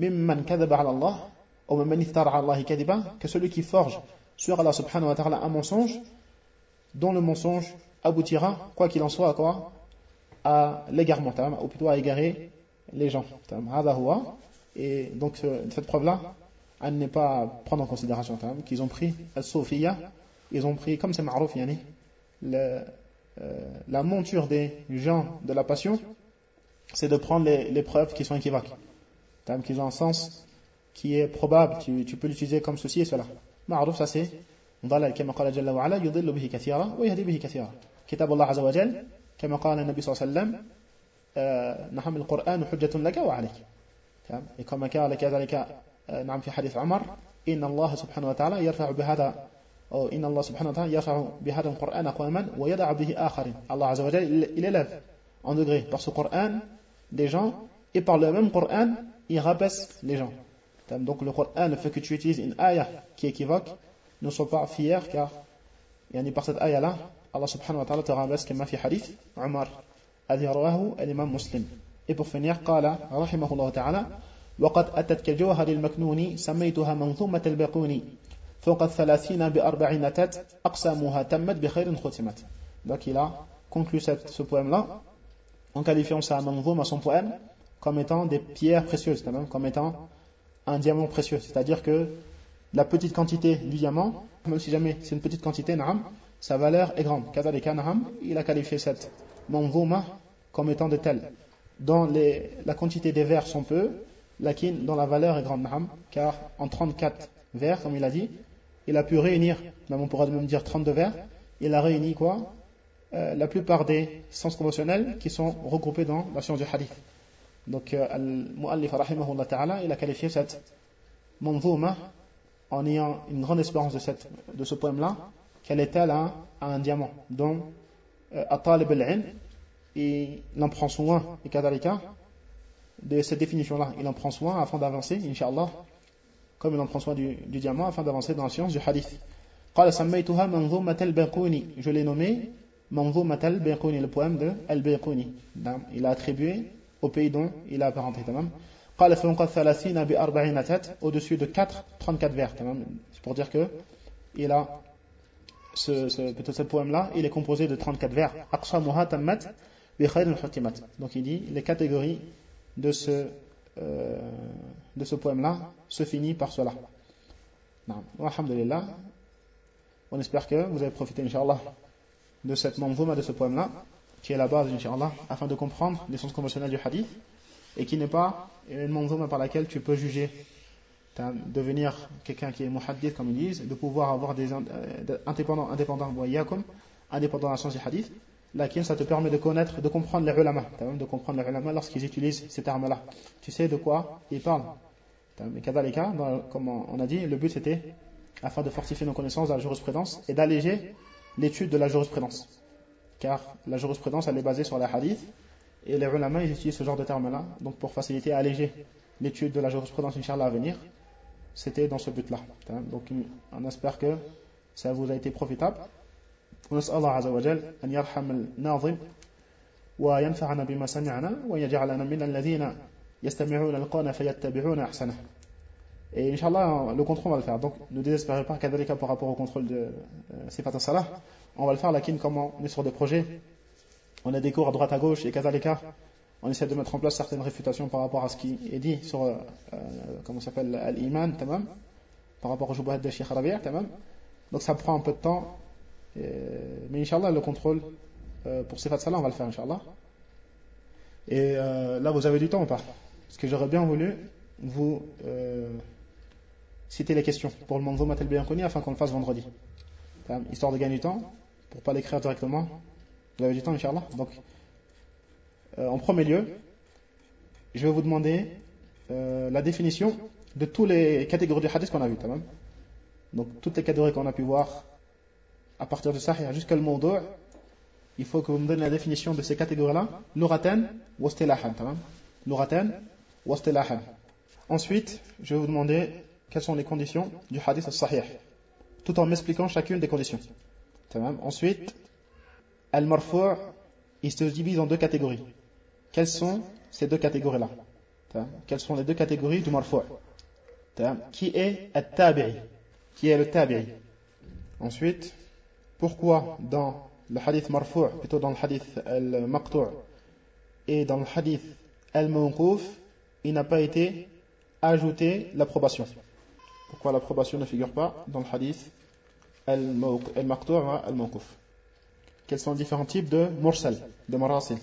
Speaker 5: que celui qui forge sur Allah subhanahu wa ta'ala un mensonge, dont le mensonge aboutira, quoi qu'il en soit, à quoi? À l'égarement, ou plutôt à égarer les gens. Et donc cette preuve-là, à ne pas prendre en considération qu'ils ont pris al-Sofiya, ils ont pris, comme c'est ma'rouf, yani, le, euh, la monture des gens de la passion, c'est de prendre les, les preuves qui sont équivoques, qu'ils ont un sens qui est probable, tu, tu peux l'utiliser comme ceci et cela. Ma'rouf, ça c'est ضلال كما قال جل وعلا يضل به كثيرا ويهدي به كثيرا. كتاب الله عز وجل كما قال النبي صلى الله عليه وسلم نعم القرآن حجة لك وعليك. Et comme قال كذلك نعم في حديث عمر إن الله سبحانه وتعالى يرفع بهذا أو إن الله سبحانه وتعالى يرفع بهذا القرآن أقواما ويدع به آخرين. Allah Azza wa Jalla il élève en degré par ce Coran des gens et par le même Coran il rabaisse les gens. Donc le Coran, le fait que tu utilises une ayah qui équivoque, ne sois pas fier car yani par cette ayah là Allah subhanahu wa ta'ala te rabaisse comme في حديث عمر الذي رواه الإمام مسلم. Et pour finir قال رحمه الله تعالى وقد أتت كجوهر المكنون سميتها منظومة البيقوني فوق الثلاثين بأربعين تت أقسامها تمت بخير ختمت. Donc il a conclu cette, ce poème-là en qualifiant sa manzoum à son poème comme étant des pierres précieuses, comme étant un diamant précieux. C'est-à-dire que la petite quantité du diamant, même si jamais c'est une petite quantité, na'am, sa valeur est grande. Kazalika, na'am, il a qualifié cette manzouma comme étant de telle. Dans les, la quantité des vers sont peu, lakin dont la valeur est grande, na'am, car en trente-quatre vers, comme il a dit, il a pu réunir, même on pourrait même dire trente-deux vers, il a réuni quoi euh, la plupart des sens conventionnels qui sont regroupés dans la science du hadith. Donc, euh, al-Mu'allif rahimahullah ta'ala, il a qualifié cette manzouma en ayant une grande espérance de, cette, de ce poème-là, qu'elle est telle à, à un diamant, dont at-talib al-'ilm, il en prend soin, et kadalika, de cette définition-là, il en prend soin afin d'avancer, inshallah, comme il en prend soin du, du diamant, afin d'avancer dans la science du hadith. قال سميتها منظومة البيقوني, je l'ai nommé منظومة البيقوني, le poème de Al-Bayquni. Il a attribué au pays dont il a apparenté. قال فوق الثلاثين بأربعين تت, au-dessus de quatre, trente-quatre vers. C'est pour dire que il a ce, ce, peut-être ce poème-là, il est composé de trente-quatre vers. أقسامها تمت بخير ختمت. Donc il dit les catégories de ce euh, de ce poème-là se finit par cela. Alhamdulillah. On espère que vous avez profité, Inch'Allah, de cette manzouma, de ce poème-là, qui est la base, Inch'Allah, afin de comprendre les sens conventionnels du hadith, et qui n'est pas une manzouma par laquelle tu peux juger devenir quelqu'un qui est muhaddith, comme ils disent, de pouvoir avoir des indépendants, indépendants, indépendants dans la science du hadith. Lakin, ça te permet de connaître, de comprendre les ulama, de comprendre les ulama lorsqu'ils utilisent ces termes-là. Tu sais de quoi ils parlent. Mais kadhalika, comme on a dit, le but c'était afin de fortifier nos connaissances de la jurisprudence et d'alléger l'étude de la jurisprudence. Car la jurisprudence elle est basée sur les hadiths et les ulama ils utilisent ce genre de termes-là. Donc pour faciliter et alléger l'étude de la jurisprudence, Inch'Allah, à venir, c'était dans ce but-là. Donc on espère que ça vous a été profitable. ونسأل الله عز وجل أن يرحم الناظم وينفعنا بما سمعنا ويجعلنا من الذين يستمعون القول فيتبعون أحسنه. Et Inch'Allah, le contrôle on va le faire. Donc ne désespérez pas kadhalika par rapport au contrôle de euh, Sifat al-Salah. On va le faire, lakin comme on est sur des projets, on a des cours à droite à gauche et kadhalika, on essaie de mettre en place certaines réfutations par rapport à ce qui est dit sur euh, comment ça s'appelle al-iman, tamam, par rapport au jubahat de Cheikh Rabi', tamam. Donc ça prend un peu de temps. Euh, mais Inch'Allah, le contrôle euh, pour Sifat Salah, on va le faire, Inch'Allah. Et euh, là, vous avez du temps ou pas? Parce que j'aurais bien voulu vous euh, citer les questions pour le Manzoumat al-Bayaquni afin qu'on le fasse vendredi. Histoire de gagner du temps, pour ne pas l'écrire directement. Vous avez du temps, Inch'Allah. Donc, euh, en premier lieu, je vais vous demander euh, la définition de toutes les catégories de hadith qu'on a vues. Donc, toutes les catégories qu'on a pu voir. À partir de Sahih jusqu'à le Mawdu', il faut que vous me donniez la définition de ces catégories-là, lughatan wa istilahan, tamam, lughatan wa istilahan. Ensuite, je vais vous demander quelles sont les conditions du hadith as-sahih, tout en m'expliquant chacune des conditions. Tamam. Ensuite, al-marfu', il se divise en deux catégories. Quelles sont ces deux catégories-là? Tamam. Quelles sont les deux catégories du marfu'? Tamam. Qui est at-tabi'i? Qui est le tabi'i? Ensuite, pourquoi dans le hadith marfu', plutôt dans le hadith al-maqtu' et dans le hadith al-mawquf, il n'a pas été ajouté l'approbation? Pourquoi l'approbation ne figure pas dans le hadith al-maqtu' et al-mawquf? Quels sont les différents types de mursal, de marasil?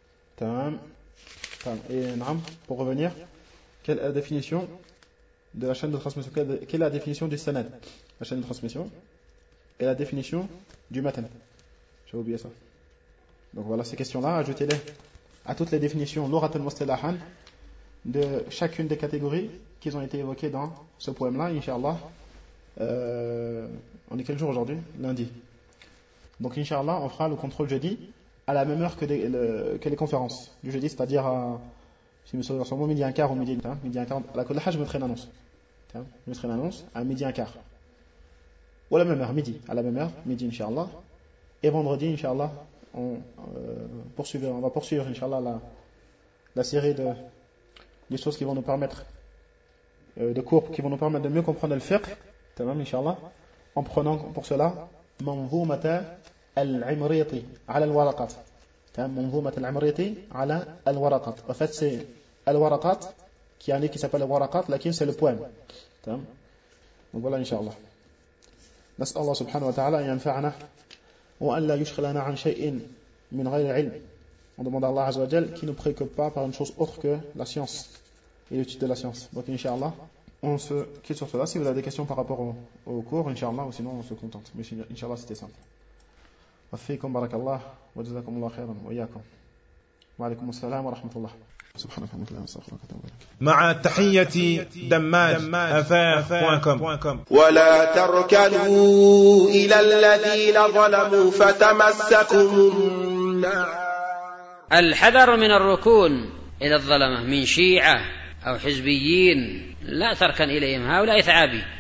Speaker 5: Et pour revenir, quelle est la définition de la chaîne de transmission? Quelle est la définition du sanad, la chaîne de transmission? Et la définition du matan. J'ai oublié ça. Donc voilà ces questions-là, ajoutez-les à toutes les définitions lughatan wa istilahan de chacune des catégories qui ont été évoquées dans ce poème-là, Inch'Allah. Euh, on est quel jour aujourd'hui? Lundi. Donc Inch'Allah, on fera le contrôle jeudi à la même heure que, des, le, que les conférences du jeudi, c'est-à-dire à, si je me souviens, sûrement midi un quart ou midi, hein, midi un quart. À la Kodaha, je mettrai une annonce. Hein, je mettrai une annonce à midi un quart. Ou à la même heure, midi, à la même heure, midi, Inch'Allah. Et vendredi, Inch'Allah, on, euh, poursuivre, on va poursuivre, Inch'Allah, la, la série de, des choses qui vont nous permettre, euh, de cours qui vont nous permettre de mieux comprendre le fiqh, tamam, Inch'Allah, en prenant pour cela, Manzoumata al-Imriti, ala al-Waraqat. Manzoumata al-Imriti, ala al-Waraqat. En fait, c'est al-Waraqat, qui a un livre qui s'appelle al-Waraqat, lakin c'est le poème. Donc voilà, Inch'Allah. نسأل الله سبحانه وتعالى أن ينفعنا وأن لا يشغلنا عن شيء من غير علم. On demande à Allah Azza wa Jal qui ne préoccupe pas par une chose autre que la science et l'étude de la science. Donc Inch'Allah, on se quitte sur cela. Si vous avez des questions par rapport au, au cours, Inch'Allah, ou sinon on se contente. Mais Inch'Allah c'était simple. وفيكم بارك الله وجزاكم الله خيرا وإياكم. وعليكم السلام ورحمة الله. سبحانك اللهم وبحمدك أستغفرك وأتوب إليك.
Speaker 7: مع تحية دماج أفاف بوينت كوم.
Speaker 8: ولا تركنوا إلى الذين ظلموا فتمسكوا النار.
Speaker 2: الحذر من الركون إلى الظلمة من شيعة أو حزبيين، لا تركن إليهم، هؤلاء ثعابي.